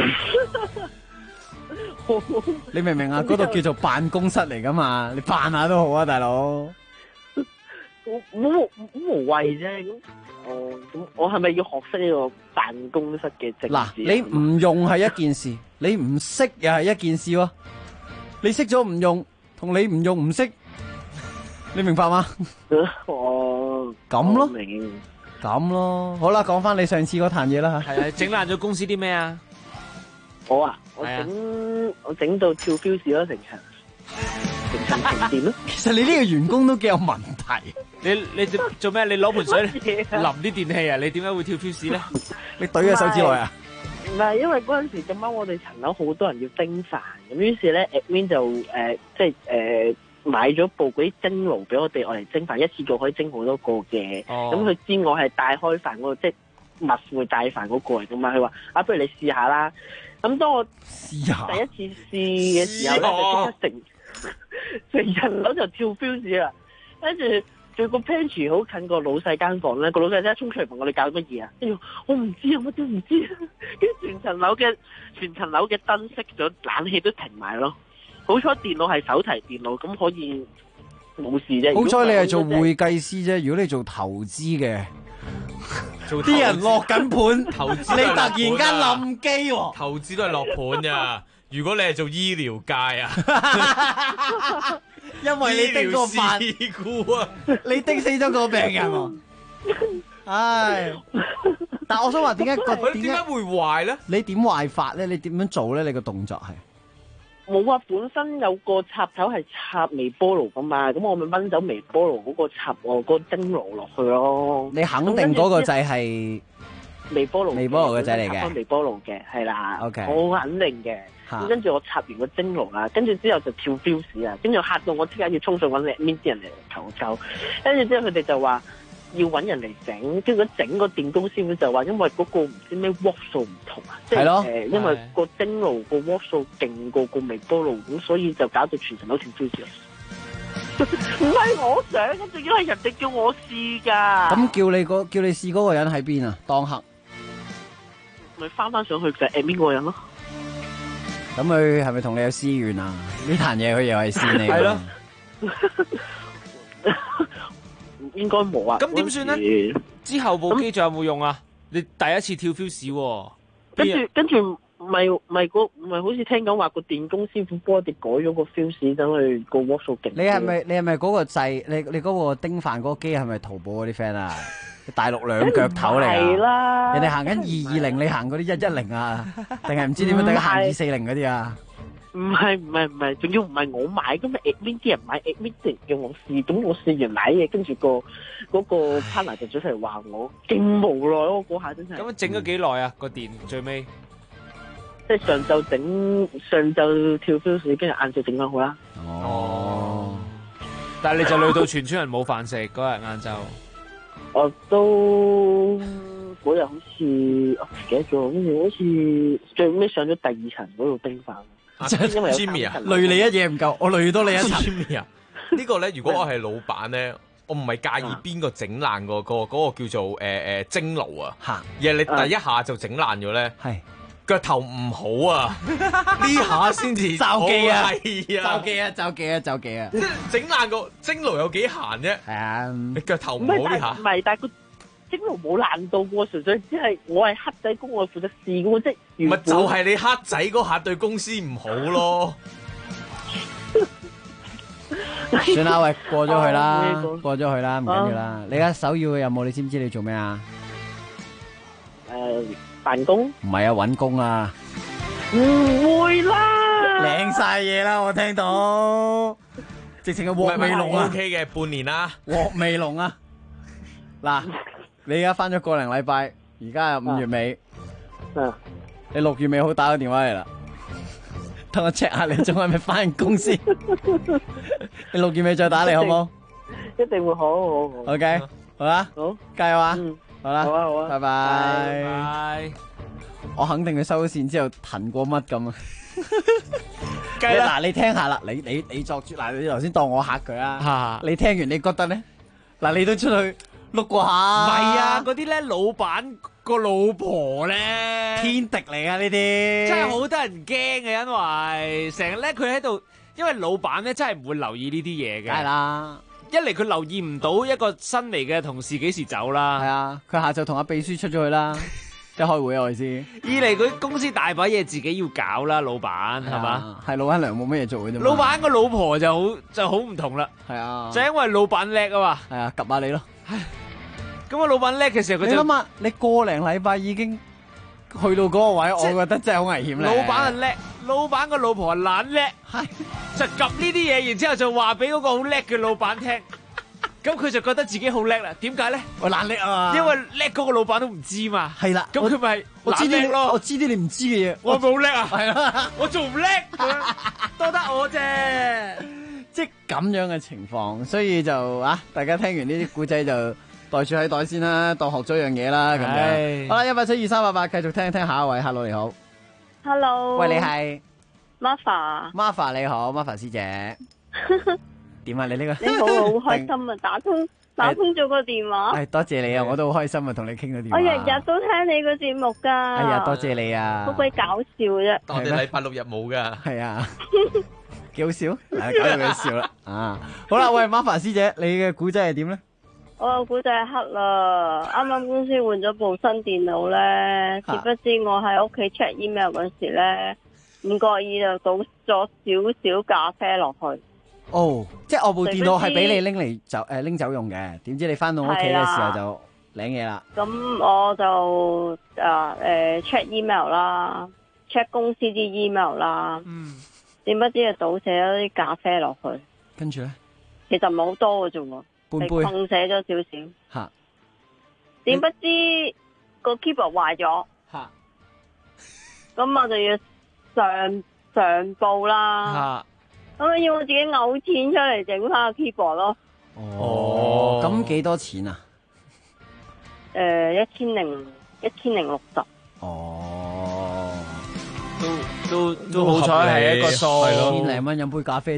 你明唔明啊？嗰度叫做辦公室嚟噶嘛，你扮下都好啊，大佬。 冇無謂啫，咁我係咪要學識呢個辦公室嘅政治？ 嗱，你唔用係一件事，你唔識又係一件事喎。你識咗唔用，同你唔用唔識，你明白嗎？咁咯，咁咯。好啦，講翻你上次嗰壇嘢啦吓。 係啊，整爛咗公司啲咩啊？ 我整到跳 fuse 咯，成層停電咯。 其實你呢個員工都幾有問題。 你做咩？你攞盆水淋啲電器啊？你點解會跳 fuse 咧？ 你懟喺手指內啊？ 唔係，因為嗰陣時咁啱我哋層樓好多人要蒸飯，咁於是咧 admin 就買咗部嗰啲蒸爐俾我哋嚟蒸飯，一次過可以蒸好多個嘅。咁佢知我係帶開飯嗰個，即係密會帶飯嗰個嚟噶嘛。佢話不如你試下啦。咁當我第一次試嘅時候咧，就即刻成層樓就跳 fuse 啦。跟住仲個 pantry 好近個老細間房咧，個老細即刻衝出嚟問我哋搞乜嘢啊？跟住我唔知啊，乜都唔知。跟住全層樓嘅燈熄咗，冷氣都停埋咯。好彩電腦係手提電腦，咁可以冇事啫。 好彩你係做會計師啫，如果你做投資嘅，啲人落緊盤， 投資你突然間冧機喎， 投資都係落盤咋。如果你係做醫療界啊， 因為你叮個飯事故啊， 你叮死咗個病人喎。唉，但我想話點解會壞咧？ 你點壞法咧？你點樣做咧？你個動作係？ 冇啊，本身有個插頭係插微波爐噶嘛，咁我咪掹走微波爐嗰個插我個蒸爐落去咯。 你肯定嗰個掣係微波爐嘅掣嚟嘅， 微波爐嘅係啦。 OK， 我肯定嘅。咁跟住我插完個蒸爐啦，跟住之後就跳 fuse 啊，跟住嚇到我即刻要衝上揾邊啲人嚟求救。跟住之後佢哋就話要揾人嚟整，跟住整個電工師傅就話因為嗰個唔知咩瓦數唔同啊，即係因為個蒸爐個瓦數勁過個微波爐，咁所以就搞到全層都跳 fuse 啊！唔係我想，咁仲要係人哋叫我試㗎。 咁叫你試嗰個人喺邊啊？當刻咪翻上去就係邊個人咯？ 咁佢係咪同你有私怨啊？呢壇嘢佢又係線你。係咯。 應該冇啊。 咁點算咧？之後部機仲有冇用啊？你第一次跳 fuse 喎。 跟住咪好似聽講話個電工師傅幫我哋改咗個 fuse，等佢個瓦數勁。 你係咪嗰個掣？你嗰個叮飯嗰個機係咪淘寶嗰啲 friend 啊？大陸兩腳頭嚟啊！ 係啦， 人哋行緊220，你行嗰啲110啊？定係唔知點樣大家行240嗰啲啊？ 唔係，仲要唔係我買，咁咪 admin 啲人買 admin 啲人叫我試，咁我試完買嘢，跟住嗰個 partner 就出嚟話我勁無奈咯，嗰下真係。 咁整咗幾耐啊？個電最尾即係上晝跳 fuse，跟住晏晝整翻好啦。 哦，但係你就累到全村人冇飯食嗰日晏晝。 我都嗰日好似我唔記得咗，跟住好似最尾上咗第2層嗰度叮飯。 因為 Jimmy 啊， 累你一嘢唔夠，我累多你一層。 Jimmy 啊， 呢個咧，如果我係老闆咧，我唔係介意邊個整爛嗰個叫做蒸爐啊，而係你第一下就整爛咗咧，係腳頭唔好啊，呢下先至就記啊， 係啊， 就記啊， 即係整爛個蒸爐有幾閒啫？係啊，你腳頭唔好呢下， 唔係，但係個蒸爐冇爛到喎，純粹只係我係黑仔工，我負責試嘅啫。 咪就係你黑仔嗰下對公司唔好咯。 算啦，喂，過咗去啦，過咗去啦，唔緊要啦。你而家首要嘅任務，你知唔知你做咩啊？ 辦公？ 唔係啊，搵工啊。 唔會啦， 領晒嘢啦，我聽到，直情係鑊味龍啊。 OK 嘅，半年啦， 鑊味龍啊。嗱，你而家翻咗個零禮拜，而家係5月尾，你6月尾好打個電話嚟啦。等我 check 下你仲係咪翻工先？你6月尾再打嚟好冇？ 一定會好。 OK，好啦， 好， 加油啊！好啦， 好啊， 拜拜。我肯定佢收咗線之後騰過乜咁啊！嗱，你聽下啦，你作主嗱，你頭先當我嚇佢啊！你聽完你覺得咧？嗱，你都出去碌過下。 唔係啊，嗰啲咧老闆個老婆咧， 天敵嚟啊！呢啲真係好得人驚嘅，因為成日咧佢喺度，因為老闆咧真係唔會留意呢啲嘢嘅。 梗係啦， 一嚟佢留意唔到一個新嚟嘅同事幾時走啦。 係啊，佢下晝同阿秘書出咗去啦，即係開會啊，我意思。 二嚟佢公司大把嘢自己要搞啦，老闆係嘛？ 係老闆娘冇乜嘢做嘅啫。 老闆個老婆就好唔同啦。 係啊， 就因為老闆叻啊嘛。 係啊，及下你咯。 咁啊，老闆叻嘅時候佢就你諗下，你個零禮拜已經去到嗰個位，我覺得真係好危險咧。 老闆係叻，老闆個老婆係懶叻，係就及呢啲嘢，然之後就話俾嗰個好叻嘅老闆聽，咁佢就覺得自己好叻啦。點解咧？ 我懶叻啊嘛， 因為叻嗰個老闆都唔知嘛。 係啦， 咁佢咪我知懶叻咯。 我知啲你唔知嘅嘢， 我冇叻啊。 係啦， 我仲唔叻，多得我啫。 即係咁樣嘅情況，所以就大家聽完呢啲古仔就袋住喺袋先啦，當學咗樣嘢啦咁樣。好啦，1872388，繼續聽聽下一位。Hello， 你好。 Hello。 喂，你係 Martha。 你好 ，Martha 師姐。點啊？你呢個？ 你好，好開心啊！打通咗個電話。 係多謝你啊！我都好開心啊，同你傾到電話。 我日日都聽你個節目噶。 哎呀，多謝你啊！ 好鬼搞笑啫。 我哋禮拜6日冇噶。 係啊。幾好笑，搞到佢笑啦啊！好啦，喂，Martha 師姐，你嘅古仔係點咧？ 我個古仔係黑啦，啱啱公司換咗部新電腦咧，殊不知我喺屋企 check email 嗰時咧，唔覺意就倒咗少少咖啡落去。 哦，即係我部電腦係俾你拎走用嘅，點知你翻到屋企嘅時候就領嘢啦。 咁我就check email 啦 ，check 公司啲 email 啦。點不知就倒瀉咗啲咖啡落去， 跟住咧， 其實唔係好多嘅啫喎， 半杯， 碰瀉咗少少。 吓， 點不知個 keyboard 壞咗， 吓， 咁我就要上報啦。咁要我自己嘔錢出嚟整翻個 keyboard 咯。 哦，咁幾多錢啊 ？1060。 哦。 都好彩係一個數， 係咯，1000零蚊飲杯咖啡啫，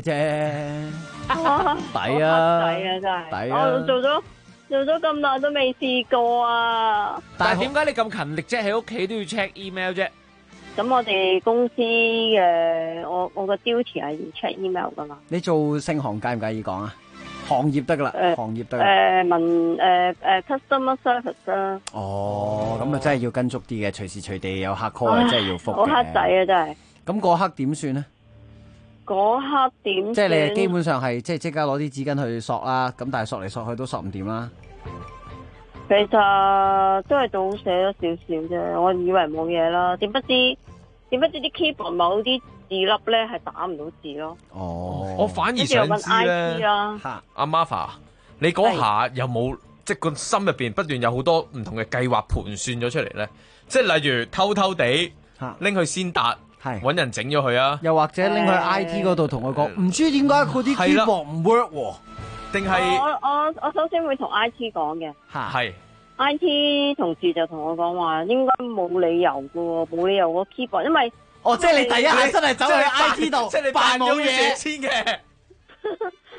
抵啊！ 抵啊，真係！ 抵啊！ 我做咗咁耐都未試過啊！ 但係點解你咁勤力啫？喺屋企都要 check email 啫？ 咁我哋公司嘅我個 duty 係要 check email 噶嘛？ 你做姓行介唔介意講啊？行業得噶啦，行業得。 customer service 啦。 哦，咁啊真係要跟足啲嘅，隨時隨地有客 call 真係要覆嘅。 好黑仔啊，真係。 咁嗰刻點算咧？ 嗰刻點？ 即係你基本上係即刻攞啲紙巾去索啦，咁但係索嚟索去都索唔掂啦。 其實都係倒瀉咗少少啫，我以為冇嘢啦，點不知啲 keyboard 某啲字粒咧係打唔到字咯。 哦，我反而想知咧，阿 Martha，你嗰下有冇即係個心入邊不斷有好多唔同嘅計劃盤算咗出嚟咧？即係例如偷偷地拎去先達，揾人整咗佢啊， 又或者拎去 IT 嗰度同佢講，唔知點解嗰啲 keyboard 唔 work 喎？ 定係我首先會同 IT 講嘅， 係 IT 同事就同我講話，應該冇理由嘅喎，冇理由個 keyboard，因為即係你第一下真係走去 IT 度， 即係你扮冇嘢先嘅。 因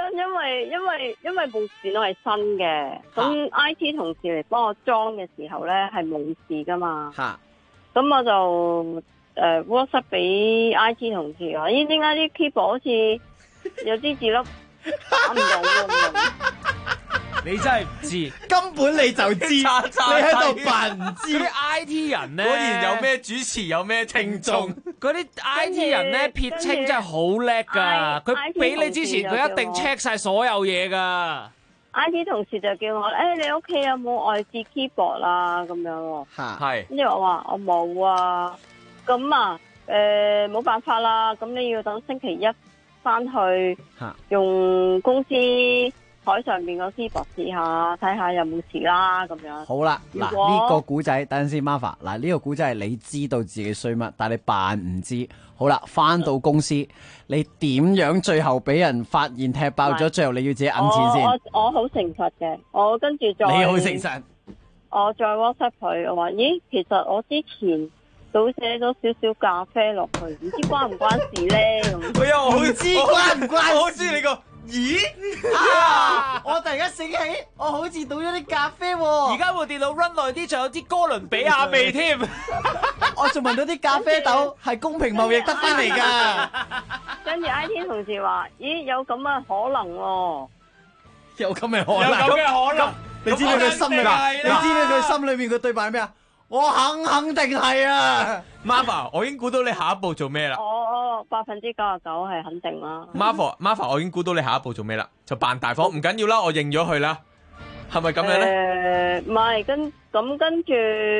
啊，因為部電腦係新嘅，咁 I T 同事嚟幫我裝嘅時候咧係冇事噶嘛。咁我就WhatsApp 俾 I T 同事話：咦，點解啲 keyboard 好似有啲字粒打唔到喎？ 你真係唔知， 根本你就知，你喺度扮唔知。 嗰啲 I T 人咧， 果然有咩主持，有咩聽眾。 嗰啲 I T 人咧撇清真係好叻㗎，佢俾你之前佢一定 check 晒所有嘢㗎。 I T 同事就叫我你屋企有冇外置 keyboard 啊？咁樣喎。 係。 跟住我話我冇啊，咁啊冇辦法啦，咁你要等星期一翻去用公司台上面個 keyboard 試下，睇下有冇事啦，咁樣。 好啦，嗱呢個古仔，等陣先 ，Martha。嗱呢個古仔係你知道自己衰乜，但係你扮唔知。好啦，翻到公司，你點樣最後俾人發現踢爆咗？最後你要自己揞錢先。 我好誠實嘅，我跟住再。 你好誠實。 我再 WhatsApp 佢，我話：咦，其實我之前倒寫咗少少咖啡落去，唔知關唔關事咧？ 哎呀，我好知關唔關？ 我好知你個。咦我突然間醒起，我好似倒咗啲咖啡喎。 而家部電腦 run 耐啲，仲有啲哥倫比亞味添。 我仲聞到啲咖啡豆係公平貿易得翻嚟㗎。 跟住 I T 同事話：咦，有咁嘅可能喎。 有咁嘅可能。你知唔知佢心裏邊？你知唔知佢心裏邊佢對白係咩啊？我肯定係啊 ，Martha， 我已經估到你下一步做咩啦。 我99%係肯定啦。 Martha， 我已經估到你下一步做咩啦，就扮大方，唔緊要啦，我認咗佢啦，係咪咁樣咧？ 唔係，跟住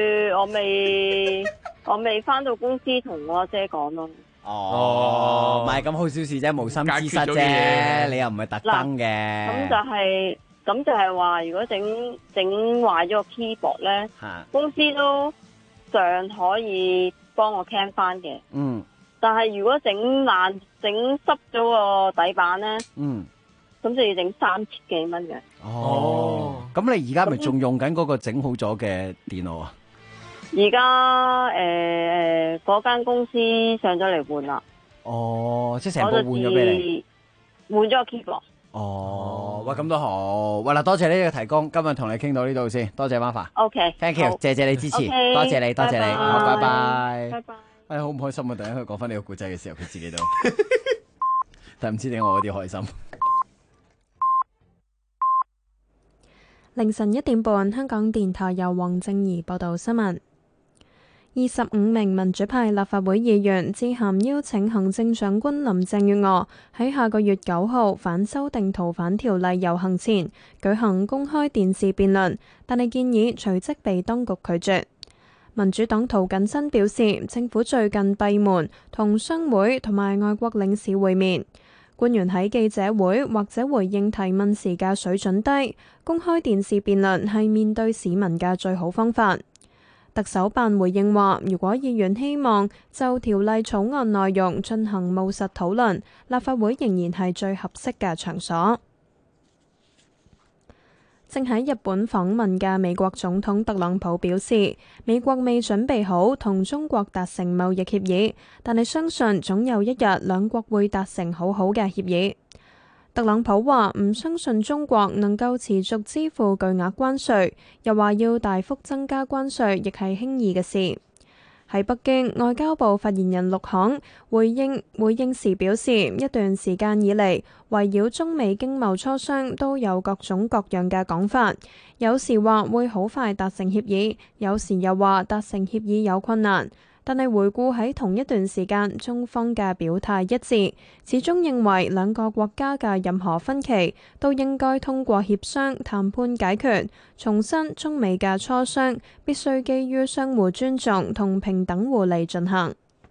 我未翻到公司同我阿姐講咯。 唔係咁好小事啫，無心之失啫，你又唔係特登嘅。 咁就係話，如果整壞咗個 keyboard 咧，公司都尚可以幫我 can 翻嘅。但係如果整濕咗個底板咧，咁就要整3000幾蚊嘅。 咁你而家咪仲用緊嗰個整好咗嘅電腦啊？ 而家嗰間公司上咗嚟換啦。 即係成部換咗俾你？ 換咗個 keyboard。 喂，咁都好。喂，嗱，多謝呢個提供，今日同你傾到呢度先，多謝 Martha。OK，thank you，謝謝你支持，多謝你，多謝你，好，拜拜。拜拜。好唔開心啊！突然間佢講翻呢個故仔嘅時候，佢自己都，但唔知點解我有啲開心。 凌晨1點半，香港電台由黃正儀報道新聞。25名民主派立法會議員致函邀請行政長官林鄭月娥喺下個月9號反修訂逃犯條例遊行前舉行公開電視辯論，但係建議隨即被當局拒絕。民主黨涂謹申表示，政府最近閉門同商會同埋外國領事會面，官員喺記者會或者回應提問時嘅水準低，公開電視辯論係面對市民嘅最好方法。特首辦回應話，如果議員希望就條例草案內容進行務實討論，立法會仍然係最合適嘅場所。正喺日本訪問嘅美國總統特朗普表示，美國未準備好同中國達成貿易協議，但係相信總有一日兩國會達成好好嘅協議。特朗普話唔相信中國能夠持續支付巨額關稅，又話要大幅增加關稅亦係輕易嘅事。喺北京，外交部發言人陸慷回應時表示，一段時間以嚟，圍繞中美經貿磋商都有各種各樣嘅講法，有時話會好快達成協議，有時又話達成協議有困難。但係回顧喺同一段時間，中方嘅表態一致，始終認為兩個國家嘅任何分歧都應該通過協商談判解決。重申中美嘅磋商必須基於相互尊重同平等互利進行。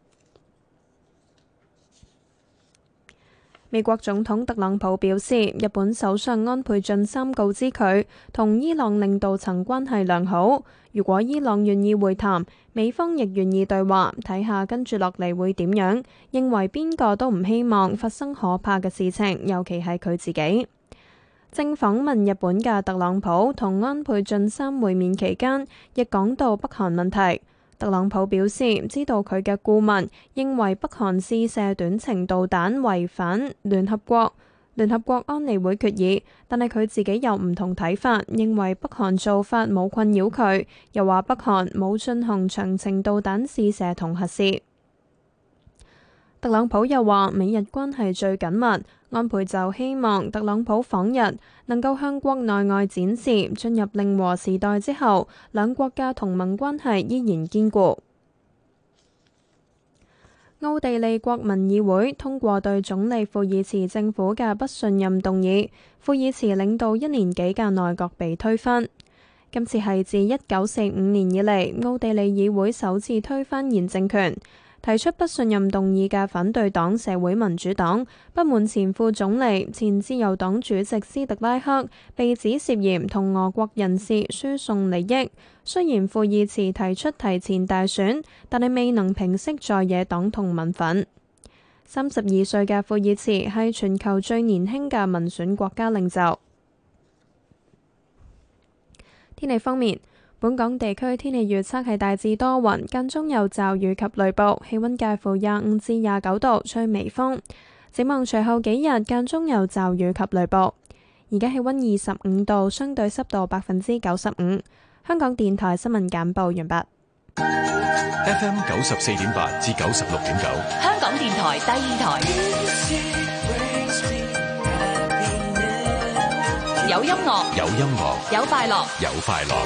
美國總統特朗普表示，日本首相安倍晉三告知佢同伊朗領導層關係良好，如果伊朗願意會談，美方亦願意對話，睇下跟住落嚟會點樣。認為邊個都唔希望發生可怕嘅事情，尤其係佢自己。正訪問日本嘅特朗普同安倍晉三會面期間，亦講到北韓問題。特朗普表示，知道佢嘅顧問認為北韓試射短程導彈違反聯合國聯合國安理會決議，但係佢自己有唔同睇法，認為北韓做法冇困擾佢，又話北韓冇進行長程導彈試射同核試。特朗普又話美日關係最緊密，安倍就希望特朗普訪日能夠向國內外展示進入令和時代之後，兩國嘅同盟關係依然堅固。奧地利國民議會通過對總理庫爾茨政府嘅不信任動議，庫爾茨領導1年幾嘅內閣被推翻。今次係自1945年以嚟奧地利議會首次推翻現政權。提出不信任動議嘅反對黨社會民主黨不滿前副總理、前自由黨主席斯特拉克被指涉嫌同俄國人士輸送利益。雖然庫爾茨提出提前大選，但係未能平息在野黨同民憤。32歲嘅庫爾茨係全球最年輕嘅民選國家領袖。天氣方面，本港地區天氣預測係大致多雲，間中有驟雨及雷暴，氣溫介乎25至29度，吹微風。展望隨後幾日間中有驟雨及雷暴。而家氣溫25度，相對濕度95%。香港電台新聞簡報完畢。 FM 94.8至96.9， 香港電台第二台。有音樂， 有音樂， 有快樂， 有快樂。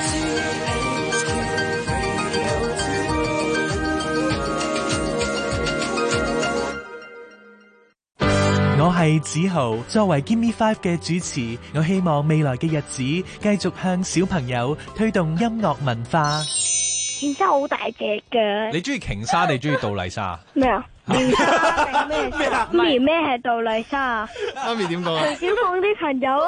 我係子豪，作為 Give Me 5嘅主持，我希望未來嘅日子繼續向小朋友推動音樂文化。 件衫好大隻㗎。 你中意瓊莎定中意杜麗莎？ 咩啊？瓊莎定咩？媽咪咩係杜麗莎啊？ 媽咪點講啊？ 徐小鳳啲朋友。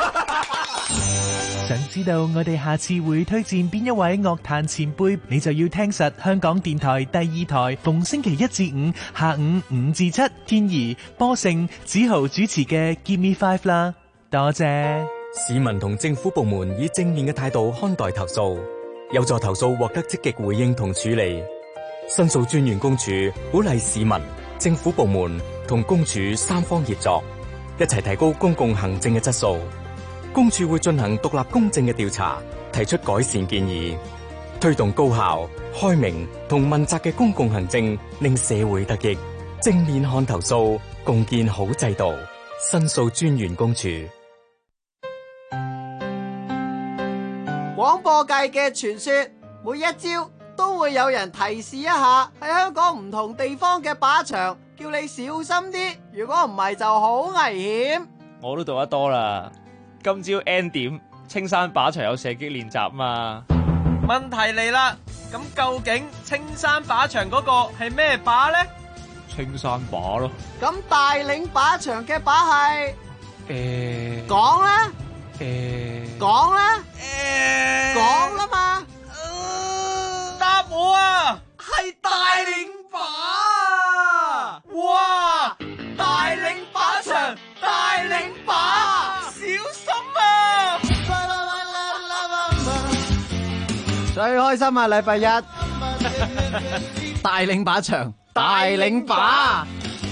想知道我哋下次會推薦邊一位樂壇前輩，你就要聽實香港電台第二台，逢星期1至5下午5至7，天怡、波盛、子豪主持嘅 Give Me 5啦。多謝。 市民同政府部門以正面嘅態度看待投訴，有助投訴獲得積極回應同處理。申訴專員公署鼓勵市民、政府部門同公署三方協作，一齊提高公共行政嘅質素。公署會進行獨立公正嘅調查，提出改善建議，推動高效、開明同問責嘅公共行政，令社會得益。正面看投訴，共建好制度。申訴專員公署。 廣播界嘅傳說，每一朝都會有人提示一下喺香港唔同地方嘅靶場，叫你小心啲，如果唔係就好危險。 我都讀得多啦。今朝 N 點青山靶場有射擊練習嘛？ 問題嚟啦，咁究竟青山靶場嗰個係咩靶呢？ 青山靶咯。 咁大嶺靶場嘅靶係？講啦。講啦。講啦嘛。 答我啊！ 係大嶺靶。 哇！大嶺靶場，大嶺靶，小心啊！ 最開心啊！禮拜一，大嶺靶場，大嶺靶。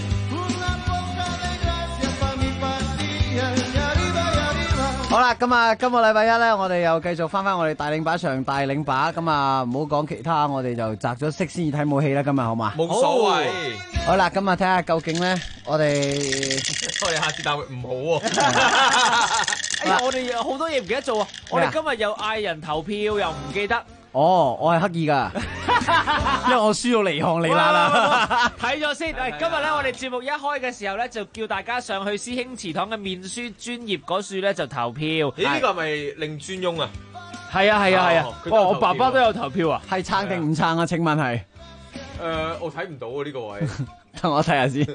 好啦，咁啊，今個禮拜一咧，我哋又繼續翻我哋大嶺靶場，大嶺靶。咁啊，唔好講其他，我哋就擇咗色先至睇武戲啦。今日好嘛？ 冇所謂。 好啦，咁啊，睇下究竟咧，我哋下次答會唔好喎。 哎呀，我哋有好多嘢唔記得做啊！我哋今日又嗌人投票，又唔記得。 哦，我係刻意噶，因為我輸到離行離辣啦。 睇咗先，今日咧我哋節目一開嘅時候咧，就叫大家上去師兄祠堂嘅面書專頁嗰處咧就投票。 咦？呢個係咪令專翁啊？ 係啊係啊係啊！哇，我爸爸都有投票啊！ 係撐定唔撐啊？請問係？ 我睇唔到啊呢個位。 等我睇下先。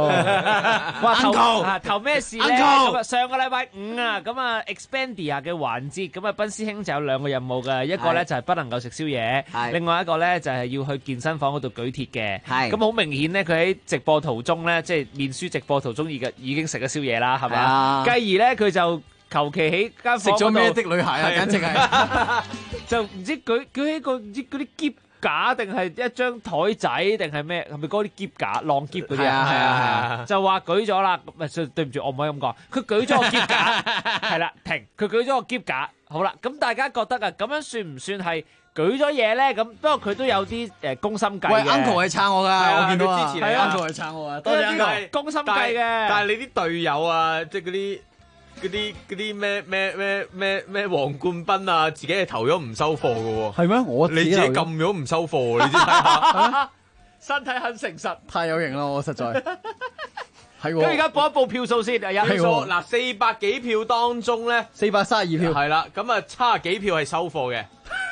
哇，投咩事咧？上個禮拜5啊，咁啊 Expandia 嘅環節，咁啊賓師兄就有2個任務嘅，一個咧就係不能夠食宵夜，另外一個咧就係要去健身房嗰度舉鐵嘅。咁好明顯咧，佢喺直播途中咧，即係面書直播途中已經食咗宵夜啦，係咪？繼而咧佢就求其喺間房食咗咩的女孩啊，簡直係就唔知舉起個唔知嗰啲篋。 架定係一張台仔定係咩？係咪嗰啲篋架、浪篋嗰啲係啊就話舉咗啦，唔係對唔住，我唔可以咁講。佢舉咗個篋架，係啦，停。佢舉咗個篋架，好啦。咁大家覺得啊，咁樣算唔算係舉咗嘢咧？咁不過佢都有啲公心計嘅。 喂 ，Uncle 係撐我㗎，我見到啊， 支持你 ，Uncle 係撐我啊，多謝 Uncle。 公心計嘅。 但係你啲隊友啊，即係嗰啲咩黃冠斌啊，自己係投咗唔收貨嘅喎。 係咩？我你自己撳咗唔收貨，你知睇下。 身體很誠實， 太有型啦！我實在係喎。 咁而家報一報票數先， 票數嗱400幾票當中咧 ，432票係啦，咁啊70幾票係收貨嘅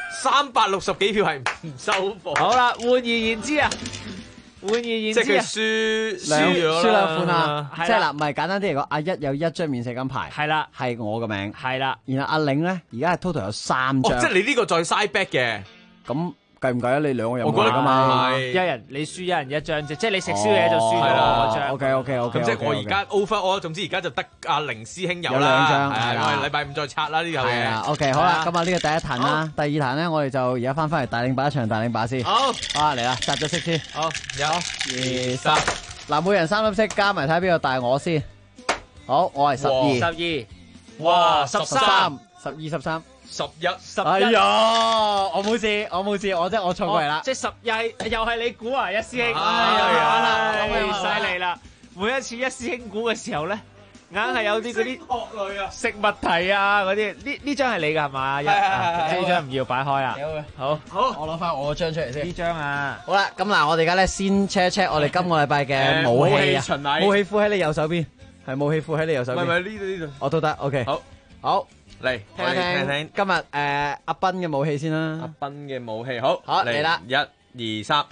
，360幾票係唔收貨。 好啦，換而言之啊。換而言之， 即係佢輸兩款啊！即係嗱，唔係簡單啲嚟講，阿一有1張免稅金牌， 係啦， 係我嘅名， 係啦。 然後阿領咧，而家係 total 有3張， 即係你呢個再 side back 嘅， 咁計唔計啊？你兩個任務我覺得㗎嘛， 一人你輸一人一張啫，即係你食宵夜就輸咗嗰張。 OK， 咁即係我而家 over，我總之而家就得阿凌師兄有 2張， 係我哋禮拜5再拆啦呢嚿嘢。 係啊 OK， 好啦，咁啊呢個第一壇啦，第二壇咧，我哋就而家翻嚟大領把一場大領把先。 好， 嚟啦，擲咗色先。 好，1、2、3。 嗱，每人3粒色，加埋睇邊個大我先。好，我係12。 12。 哇 ，13、12、13、 11、11。 哎呀，我冇事，我即係我錯過嚟啦。 即係10又係你估啊，一師兄。犀利啦！每一次一師兄估嘅時候咧，硬係有啲嗰啲學類啊、 食物題啊嗰啲。呢張係你㗎係嘛？呢張唔要擺開啊。好， 我攞翻我張出嚟先。 呢張啊。 好啦，咁嗱，我哋而家咧先 check 我哋今個禮拜嘅武器啊。武器庫喺你右手邊，係武器庫喺你右手邊。唔係呢度。 我都得 ，OK。好， 嚟聽一聽今日阿斌嘅武器先啦。 阿斌嘅武器，好嚟啦 ，1、2、3。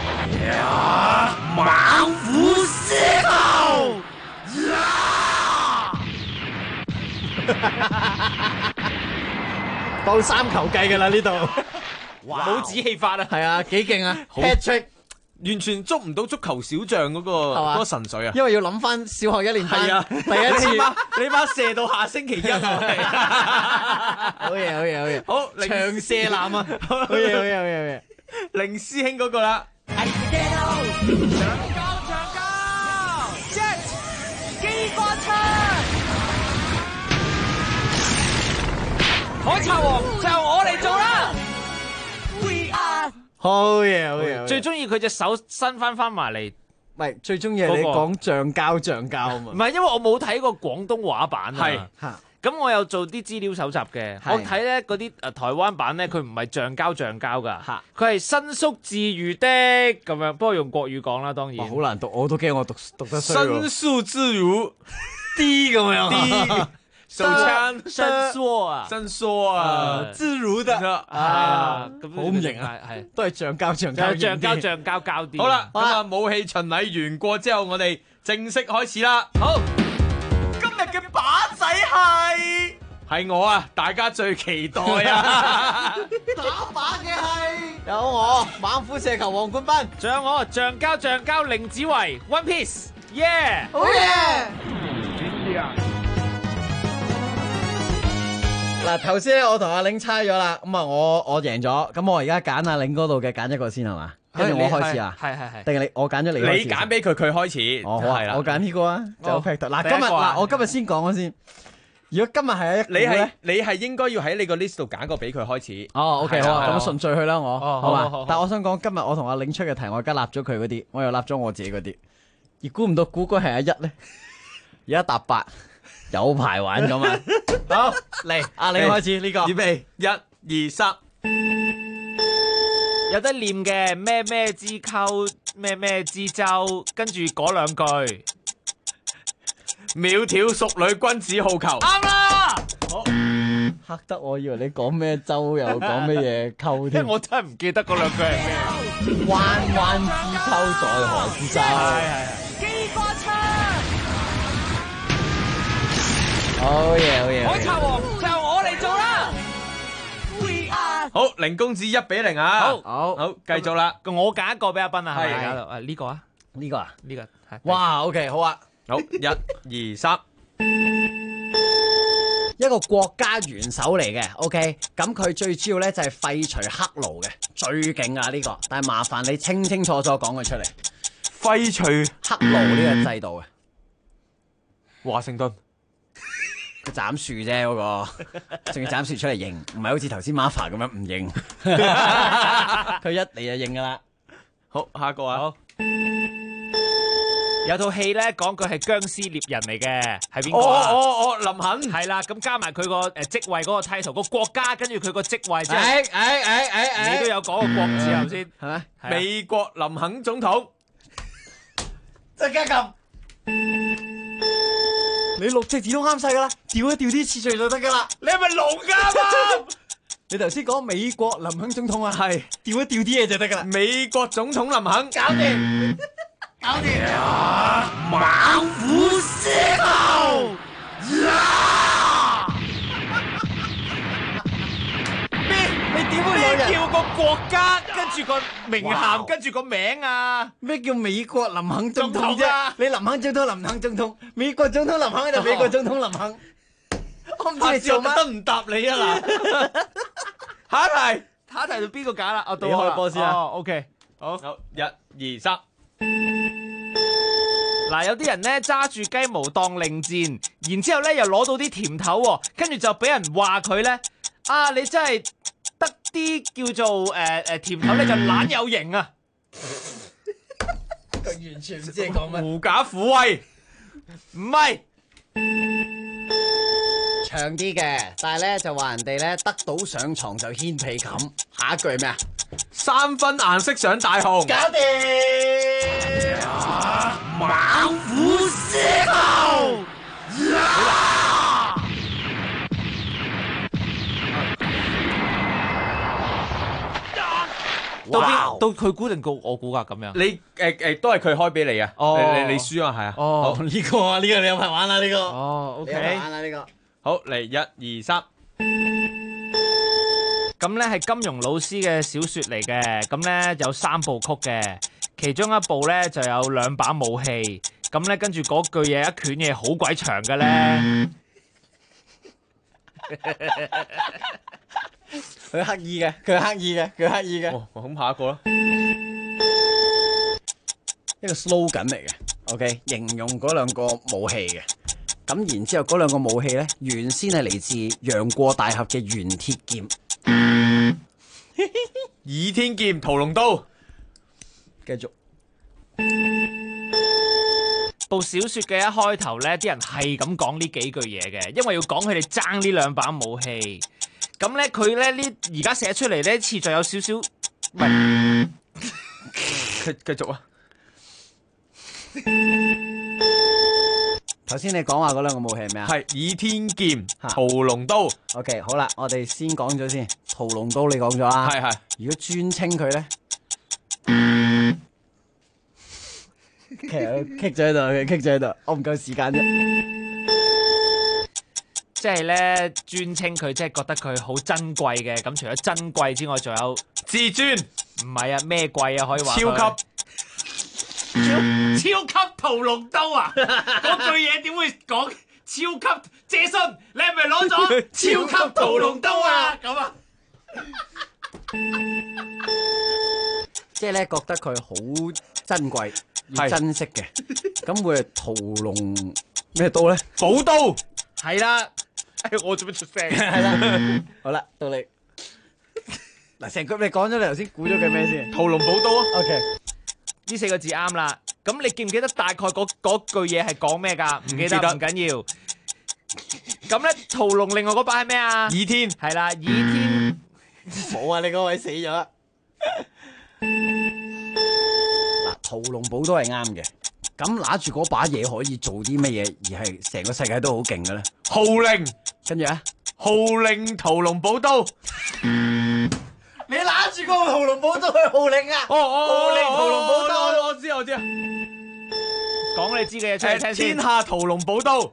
猛虎獅吼！ 當3球計㗎啦呢度， 冇子氣法啊！ 係啊，幾勁啊 ！Patrick 完全捉唔到足球小將嗰個神髓啊！ 因為要諗翻小學1年班，第一次你媽射到下星期1啊！ 好嘢， 好長射男啊！好嘢， 凌師兄嗰個啦。 海賊王就我嚟做啦！ 好嘢， 最中意佢隻手伸翻埋嚟， 唔係最中意你講橡膠啊嘛！ 唔係因為我冇睇過廣東話版啊， 係咁我有做啲資料搜集嘅，我睇咧嗰啲台灣版咧，佢唔係橡膠噶，佢係伸縮自如的咁樣，不過用國語講啦，當然好難讀，我都驚我讀得衰。 伸縮自如啲咁樣。手槍伸縮啊， 自如的啊， 好唔型啊，係都係橡膠膠啲。 好啦，咁啊武器巡禮完過之後，我哋正式開始啦。好，今日嘅靶仔係我啊，大家最期待啊！ 打靶嘅係有我猛虎射球黃冠斌， 仲有我橡膠凌子維 One Piece， yeah， 好嘢！嗱，頭先咧我同阿領猜咗啦，咁啊我贏咗，咁我而家揀阿領嗰度嘅揀一個先係嘛？跟住我開始啊？ 係， 定係我揀咗你開始？ 你揀俾佢開始。 哦，好啊，我揀呢個啊，就 pick 到。嗱，今日我今日先講咗先。如果今日係你係應該要喺你個 list 度揀個俾佢開始。 哦，OK，好啊，咁順序去啦，我好嘛？但係我想講今日我同阿領出嘅題，我而家立咗佢嗰啲，我又立咗我自己嗰啲，而估唔到估嗰係阿一咧，而家搭8。有排玩咁啊！好嚟，阿領開始呢個， 預備1、2、3， 有得念嘅咩之溝咩之洲，跟住嗰2句， 苗條淑女君子好球， 啱啦！ 好嚇得我以為你講咩洲又講咩嘢溝添， 因為我真係唔記得嗰2句係咩。 彎彎之溝在河之洲， 係。 機關槍。 好嘢！ 海賊王就我嚟做啦！ 好，凌公子1-0啊！好，繼續啦。 我揀一個俾阿斌啊，係咪？ 呢個啊， 呢個啊， 呢個係。 哇，OK，好啊。 好，1、2、3， 一一個國家元首嚟嘅 ，OK， 咁佢最主要咧就係廢除黑奴嘅，最勁啊呢個，但係麻煩你清清楚楚講佢出嚟， 廢除黑奴呢個制度嘅， 華盛頓。 佢斬樹啫嗰個，仲要斬樹出嚟認，唔係好似頭先 Martha 咁樣唔認，佢一嚟就認噶啦。 好，下一個啊。 好，有套戲咧講佢係僵屍獵人嚟嘅，係邊個啊？ 林肯係啦，咁加埋佢個職位嗰個 title，個國家跟住佢個職位即係， 你都有講個國字頭先， 係咪？ 美國林肯總統， 即刻撳。你6隻字都啱晒噶啦，調一調啲次序就得噶啦。 你係咪聾㗎？ 你頭先講美國林肯總統啊，係調一調啲嘢就得噶啦。 美國總統林肯， 搞掂，搞掂。 猛虎獅吼！ 你點會有人叫個國家跟住個名銜跟住個名啊？ 咩叫美國林肯總統總統啫啊？ 你林肯總統林肯總統，美國總統林肯就美國總統林肯。我唔知你做乜。 得唔答你啊嗱？下一題， 下一題到邊個揀啦？我到你開波先啊。 哦，OK，好 ，1、2、3。 嗱，有啲人咧揸住雞毛當令箭，然之後咧又攞到啲甜頭喎，跟住就俾人話佢咧啊，你真係得啲叫做甜頭咧就懶有型啊！ 佢完全唔知你講乜。 狐假虎威， 唔係長啲嘅，但係咧就話人哋咧得到上床就掀被冚。下一句係咩啊 ？3分顏色上大紅。 搞掂。 猛虎獅吼！ 到佢估定告我估㗎咁樣？ 你都係佢開俾你啊！你輸啊，係啊！ 哦，呢個啊，呢個你有排玩啦呢個。 哦，OK， 你有排玩啦呢個。 好嚟1、2、3。 咁咧係金庸老師嘅小説嚟嘅，咁咧有3部曲嘅，其中一部咧就有2把武器，咁咧跟住嗰句嘢一拳嘢好鬼長嘅咧。 佢刻意嘅，佢刻意嘅，佢刻意嘅。 咁下一個啦， 一個 slogan 嚟嘅 ，OK， 形容嗰兩個武器嘅。咁然之後嗰兩個武器咧，原先係嚟自楊過大俠嘅玄鐵劍。 倚天劍、屠龍刀。 繼續。 部小説嘅一開頭咧，啲人係咁講呢幾句嘢嘅，因為要講佢哋爭呢2把武器。咁咧佢咧呢而家寫出嚟咧次序有少少，唔係， 繼續啊！ 頭先你講話嗰兩個武器係咩啊？ 係倚天劍、屠龍刀。 OK， 好啦，我哋先講咗先。屠龍刀你講咗啦。 係。 如果專稱佢咧，其實棘咗喺度，佢棘咗喺度，我唔夠時間啫。 即係咧專稱佢，即係覺得佢好珍貴嘅。咁除咗珍貴之外，仲有至尊。 唔係啊，咩貴啊？可以話超級屠龍刀啊！嗰句嘢點會講超級謝遜？你係咪攞咗超級屠龍刀啊？咁啊， 即係咧覺得佢好珍貴，要珍惜嘅。咁會係屠龍咩刀咧？ 寶刀。 係啦。我做乜出聲？ 係啦，好啦，到你。嗱，成句你講咗，你頭先估咗句咩先？ 屠龍寶刀啊。 OK， 呢4個字啱啦。咁你記唔記得大概嗰句嘢係講咩㗎？唔記得唔緊要。咁咧，屠龍另外嗰把係咩啊？ 倚天。 係啦，倚天。 冇啊！你嗰位死咗。嗱，屠龍寶都係啱嘅。咁拿住嗰把嘢可以做啲乜嘢，而係成個世界都好勁嘅咧？ 號令。 跟住咧， 號令屠龍寶刀。 你拿住個屠龍寶刀去號令啊？號令屠龍寶刀。 我知。 講你知嘅嘢出嚟聽先。 天下屠龍寶刀。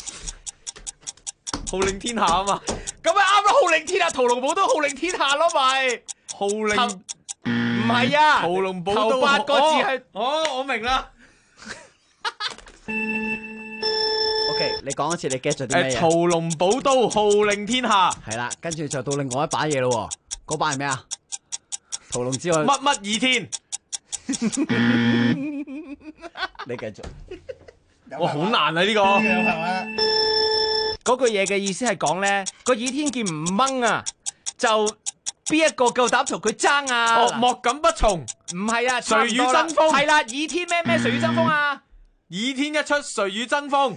號令天下啊嘛。 咁咪啱咯！號令天下，屠龍寶刀，號令天下咯咪。 號令唔係啊。 屠龍寶刀。 頭8個字係。 我明啦。 OK， 你講一次，你 get 咗啲咩嘢？ 屠龍寶刀，號令天下。 係啦，跟住就到另外一把嘢咯。嗰把係咩啊？屠龍之外， 乜乜倚天。 你繼續。 哇，好難啊呢個。 嗰句嘢嘅意思係講咧，個倚天劍唔掹啊，就邊一個夠膽同佢爭啊？ 哦，莫敢不從。 唔係啊， 誰與爭鋒？ 係啦，倚天咩咩？誰與爭鋒啊？ 倚天一出，誰與爭鋒？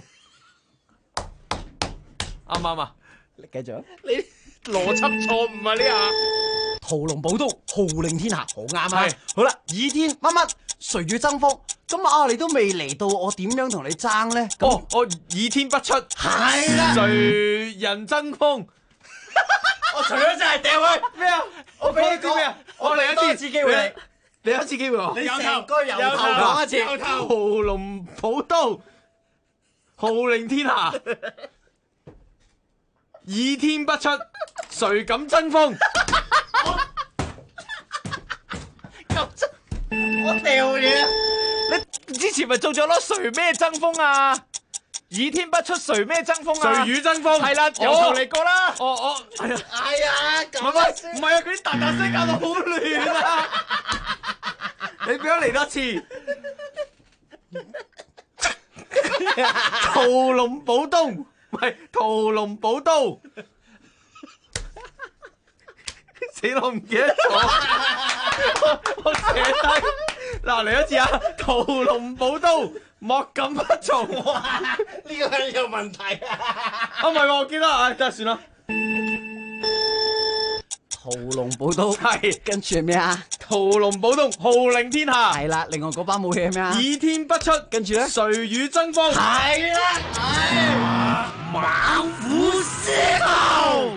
啱唔啱啊？ 你繼續。 你邏輯錯誤啊呢下。 屠龍寶刀，號令天下，好啱啊！好啦，倚天乜乜，誰與爭鋒？咁啊，你都未嚟到，我點樣同你爭咧？ 我倚天不出， 係啦， 誰人爭鋒？ 我除咗真係掉佢咩啊？我俾你講咩啊？我嚟一次機會你有一次機會喎。 你成句由頭講一次。 屠龍寶刀，號令天下，倚天不出，誰敢爭鋒？ 我掉嘢， 你之前咪做咗咯？誰咩爭鋒啊？倚天不出，誰咩爭鋒啊？ 誰與爭鋒？ 係啦，由頭嚟過啦。 係啊， 唔係啊，佢啲大聲搞到好亂啊！你俾我嚟多次。屠龍寶刀，唔係屠龍寶刀。死咯，唔記得咗，我寫低。嗱，嚟一次啊！屠龍寶刀，莫敢不從。 呢個係有問題啊！ 唔係喎，我記得啊，得算啦。 屠龍寶刀係， 跟住係咩啊？ 屠龍寶刀，號令天下。 係啦，另外嗰把武器係咩啊？ 倚天不出， 跟住咧， 誰與爭鋒？ 係啦，係猛虎獅吼。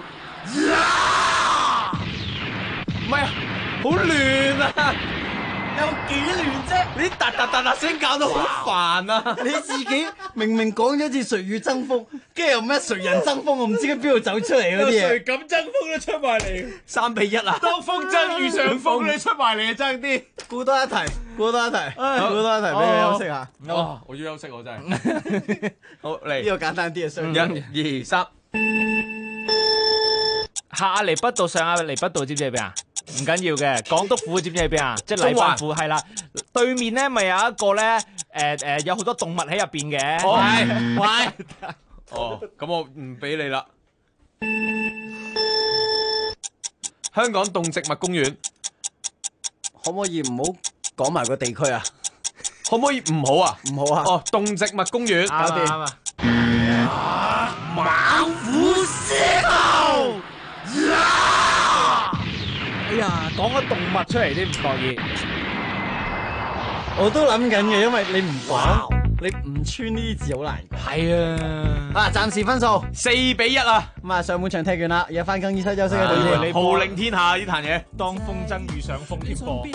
唔係啊，好亂啊！ 有幾亂啫？ 你突聲搞到好煩啊！ 你自己明明講咗次誰與爭鋒，跟住又咩誰人爭鋒，我唔知喺邊度走出嚟嗰啲嘢。 誰敢爭鋒都出埋嚟 ，3-1啊！ 當風箏遇上風，你出埋嚟啊，爭啲。 估多一題，估多一題，估多一題，俾你休息下。 哇！我要休息，我真係。好嚟， 呢個簡單啲嘅 1、2、3。 下亞厘畢道上亞厘畢道知唔知喺邊啊？唔緊要嘅，港督府知唔知喺邊啊？即係禮賓府係啦，對面咧咪有一個咧有好多動物喺入邊嘅。 喂，哦，咁我唔俾你啦。香港動植物公園， 可唔可以唔好講埋個地區啊？ 可唔可以唔好啊？ 唔好啊！ 哦，動植物公園， 搞掂。 啱啊！ 猛虎獅吼！ 哎呀，講個動物出嚟都唔覺意， 我都諗緊嘅，因為你唔講，你唔穿呢啲字好難。 係啊， 暫時分數 4-1啊！ 咁啊，上半場踢完啦，而家翻更衣室休息一陣先。號令天下呢壇嘢， 當風箏遇上風添噃。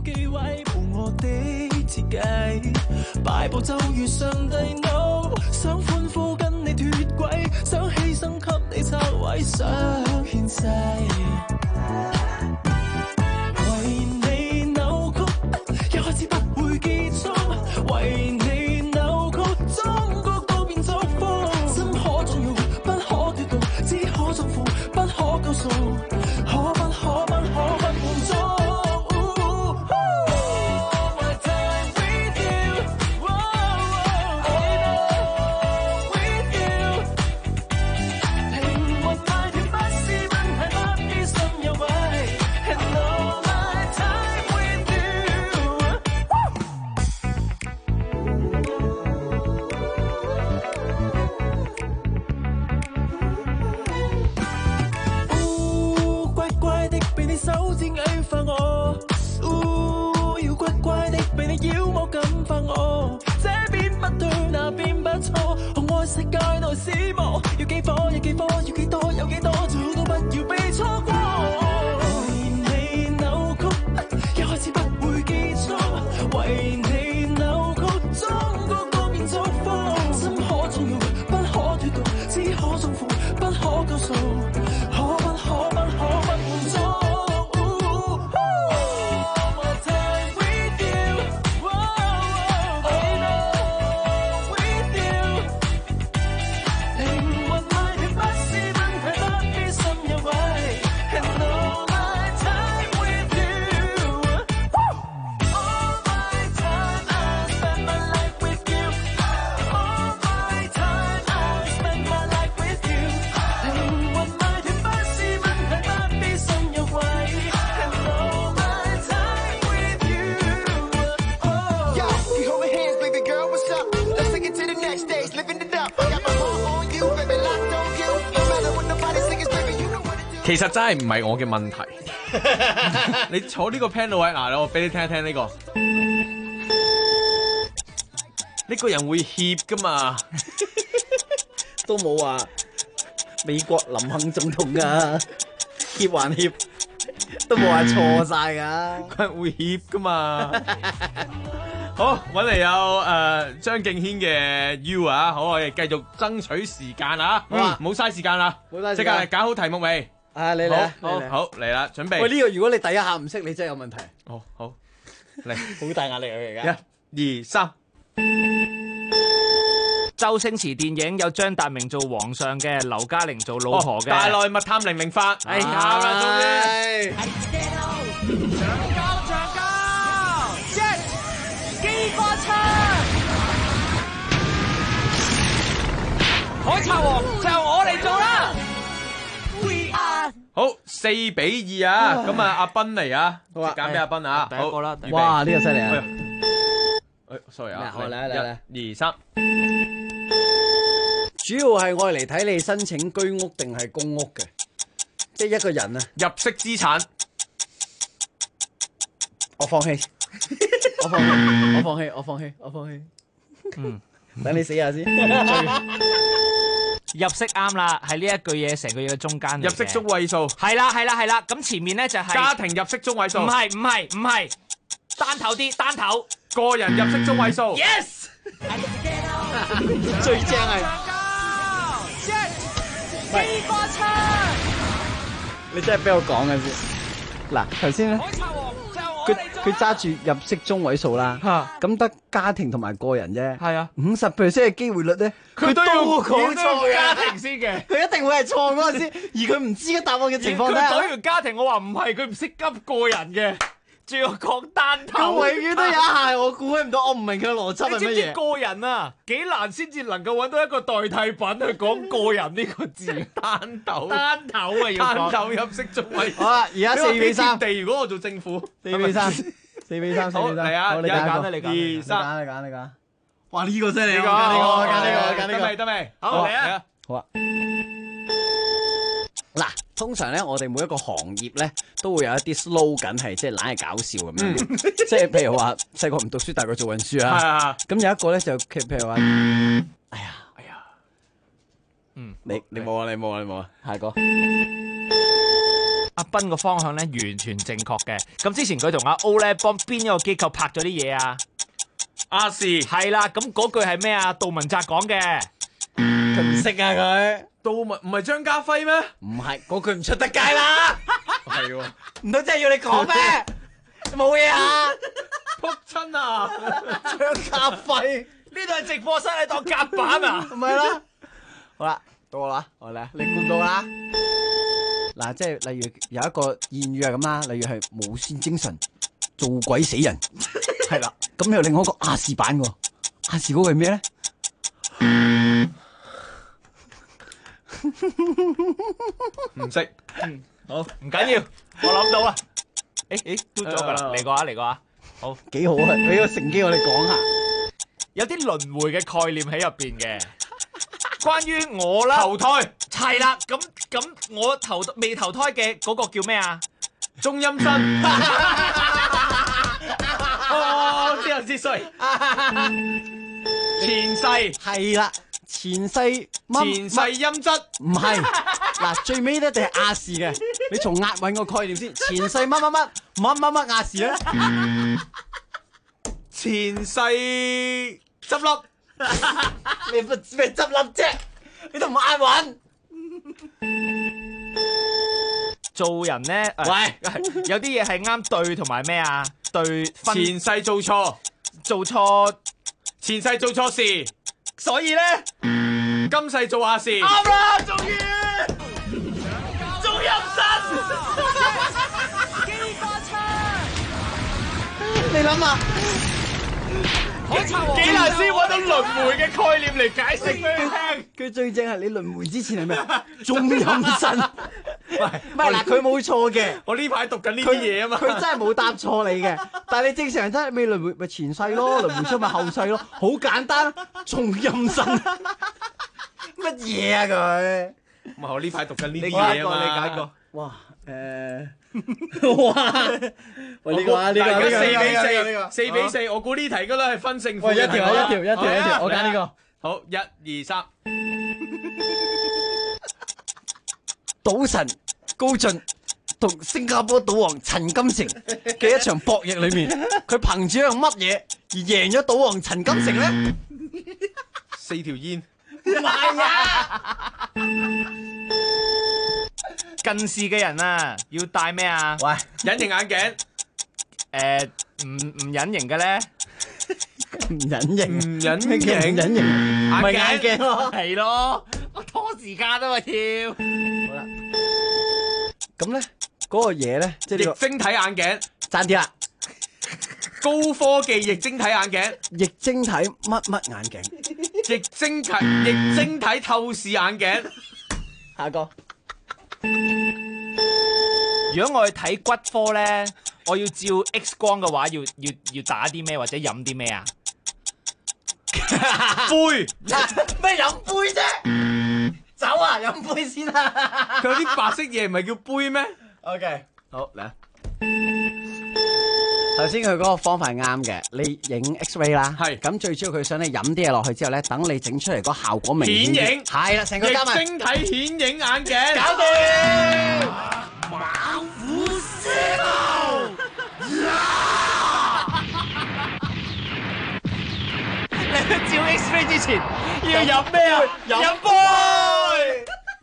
擺步就如上帝 no， 想歡呼跟你脫軌，想犧牲給你拆毀，想獻世。為你扭曲，一開始不會結束，為你扭曲，終局都變祝福。心可重用，不可奪奪，只可祝福，不可救贖，可不可不可不滿足。手指矮化我，要乖乖的被你妖魔感化我，這邊不對，那邊不錯，紅愛世界內死亡，要幾火有幾火，要幾多有幾多，最好都不要被錯過。為你扭曲，一開始不會結束，為你扭曲，終局都變祝福，心可重用，不可脫奪，只可祝福，不可救贖，可不可不可不滿足。 其實真係唔係我嘅問題。你坐呢個 panel 位，嗱，我俾你聽一聽呢個。呢個人會怯噶嘛？ 都冇話美國林肯總統啊，怯還怯，都冇話錯晒噶。 佢係會怯噶嘛？好，揾嚟有張敬軒嘅 U 啊，好，我哋繼續爭取時間啊，唔好嘥時間啦，即刻嚟揀好題目未？ 啊，你嚟， 好嚟啦，準備。 喂，呢個如果你第一下唔識，你真係有問題。 哦，好，嚟， 好大壓力啊！而家 1、2、3。 周星馳電影有張達明做皇上嘅，劉嘉玲做老婆嘅。 大內密探零零發。 哎呀，終於。 長交 ，Yes， 機關槍， 海賊王就我嚟做啦。 We are。 好，4-2啊，咁啊，阿斌嚟啊，揀俾阿斌啊， 第一個啦。 哇，呢個犀利啊 ！sorry 啊， 嚟 1、2、3。 主要係愛嚟睇你申請居屋定係公屋嘅，即係一個人啊， 入息資產。 我放棄，我放棄，我放棄，我放棄，我放棄。等你死下先。 入息啱啦，係呢一句嘢成個嘢嘅中間嚟嘅。 入息中位數。 係啦，係啦，係啦。咁前面咧就係家庭入息中位數。 唔係，單頭啲，單頭。 個人入息中位數。 Yes。 最正係。 機關槍， 你真係俾我講嘅先。嗱，頭先咧，佢揸住入息中位數啦，咁得家庭同埋個人啫。 係啊 ，50% 嘅機會率咧， 佢都要講錯家庭先嘅， 佢一定會係錯嗰陣先，而佢唔知嘅答案嘅情況底下， 佢講完家庭，我話唔係，佢唔識急個人嘅。仲要講單頭， 佢永遠都有一下我估唔到，我唔明佢嘅邏輯係乜嘢。 你知唔知個人啊幾難先至能夠揾到一個代替品去講個人呢個字？單頭啊，要單頭入息中位數。 好啦，而家4-3。 地如果我做政府 4-3，4-3， 好嚟啊！ 好，你揀啦， 你揀，2、3， 你揀。哇，呢個犀利， 呢個揀呢個， 得未？ 好嚟啊！ 好啊。嗱，通常咧，我哋每一個行業咧，都會有一啲 slogan 係即係懶係搞笑咁樣嘅，即係譬如話細個唔讀書，大個做運輸啊。咁有一個咧就譬如話，哎呀，你冇啊，下個。 阿斌個方向咧完全正確嘅。咁之前佢同阿 O 咧幫邊一個機構拍咗啲嘢啊？ 亞視係啦，咁嗰句係咩啊？杜汶澤講嘅， 佢唔識啊佢。 杜汶唔係張家輝咩？ 唔係，嗰句唔出得街啦。 係喎， 唔通真係要你講咩？冇嘢啊！ 仆親啊！ 張家輝呢度係直播室，你當夾板啊？ 唔係啦。好啦，到我啦，我嚟，你估到啦？嗱，即係例如有一個諺語係咁啦，例如係無線精神做鬼死人，係啦。咁有另外一個亞視版喎，亞視嗰個係咩咧？ 唔識， 好唔緊要，我諗到啦。嘟咗噶啦，嚟個啊，好幾好啊！俾個乘機我哋講下， 有啲輪迴嘅概念喺入邊嘅。關於我啦， 投胎係啦，咁我未投胎嘅嗰個叫咩啊？ 中陰身。哦，知人知衰。前世係啦。前世陰質唔係嗱，最尾咧就係亞視嘅。你從押韻個概念先，前世乜亞視咧？ 前世執笠， 你咩執笠啫？你都唔押韻。 做人咧， 喂， 有啲嘢係啱對同埋咩啊？對分前世做錯，前世做錯事。所以咧，今世做亞視啱啦，終於做陰身。 機關槍， 你諗下， 幾難先揾到輪迴嘅概念嚟解釋俾你聽。 佢最正係你輪迴之前係咩？中陰身。唔係嗱，佢冇錯嘅。 我呢排讀緊呢啲嘢啊嘛。 佢真係冇答錯你嘅。但係你正常人真係未輪迴咪前世咯，輪迴出咪後世咯，好簡單。中陰身乜嘢啊佢？ 咁我呢排讀緊呢啲嘢啊嘛。 你揀個， 哇！哇！喂，呢個啊，呢個 4-4，我估呢題噶啦係分勝負。 喂，一條，我揀呢個。 好，1、2、3。 賭神高進同新加坡賭王陳金城嘅一場博弈裏面，佢憑住樣乜嘢而贏咗賭王陳金城咧 ？4條煙。 唔係啊！ 近視嘅人啊，要戴咩啊？ 喂， 隱形眼鏡。 唔隱形嘅咧？ 唔隱形， 唔隱形， 唔係眼鏡咯， 係咯，我拖時間啊嘛要。 好啦，咁咧嗰個嘢咧，即係液晶體眼鏡， 爭啲啦。 高科技液晶體眼鏡， 液晶體乜眼鏡？ 液晶體透視眼鏡。 下個。 如果我去睇骨科咧，我要照 X 光嘅話，要打啲咩或者飲啲咩啊？ 杯咩飲杯啫？走啊！飲杯先啦。 佢有啲白色嘢唔係叫杯咩 ？OK， 好嚟。頭先佢嗰個方法係啱嘅，你影 X-ray 啦，係咁最主要佢想你飲啲嘢落去之後咧，等你整出嚟個效果明顯啲，係啦，成個加埋液晶體顯影眼鏡， 搞掂， 猛虎蛇矛， 你照 X-ray 之前要飲咩啊？飲杯。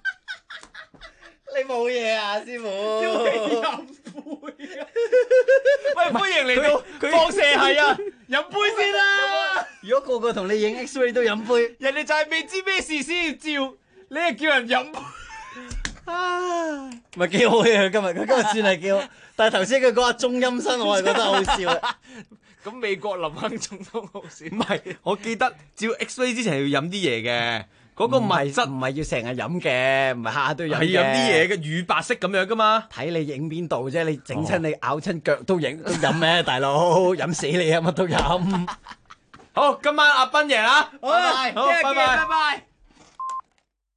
你冇嘢啊，師傅。 飲杯啊！喂，歡迎嚟到放射系啊！飲杯先啦。 如果個個同你影 X-ray 都飲杯， 人哋就係未知咩事先要照，你係叫人飲杯。 啊，咪幾好嘅佢今日算係幾好，但係頭先佢講下中陰身，我係覺得好笑。 咁美國林亨總統好笑。 唔係，我記得照 X-ray 之前係要飲啲嘢嘅。嗰個物質唔係要成日飲嘅，唔係下下都飲嘅。 係飲啲嘢嘅，乳白色咁樣噶嘛。 睇你影邊度啫，你整親你咬親腳都飲咩？大佬飲死你啊！乜都飲。 好，今晚阿斌贏啦。 好，拜拜， 拜拜。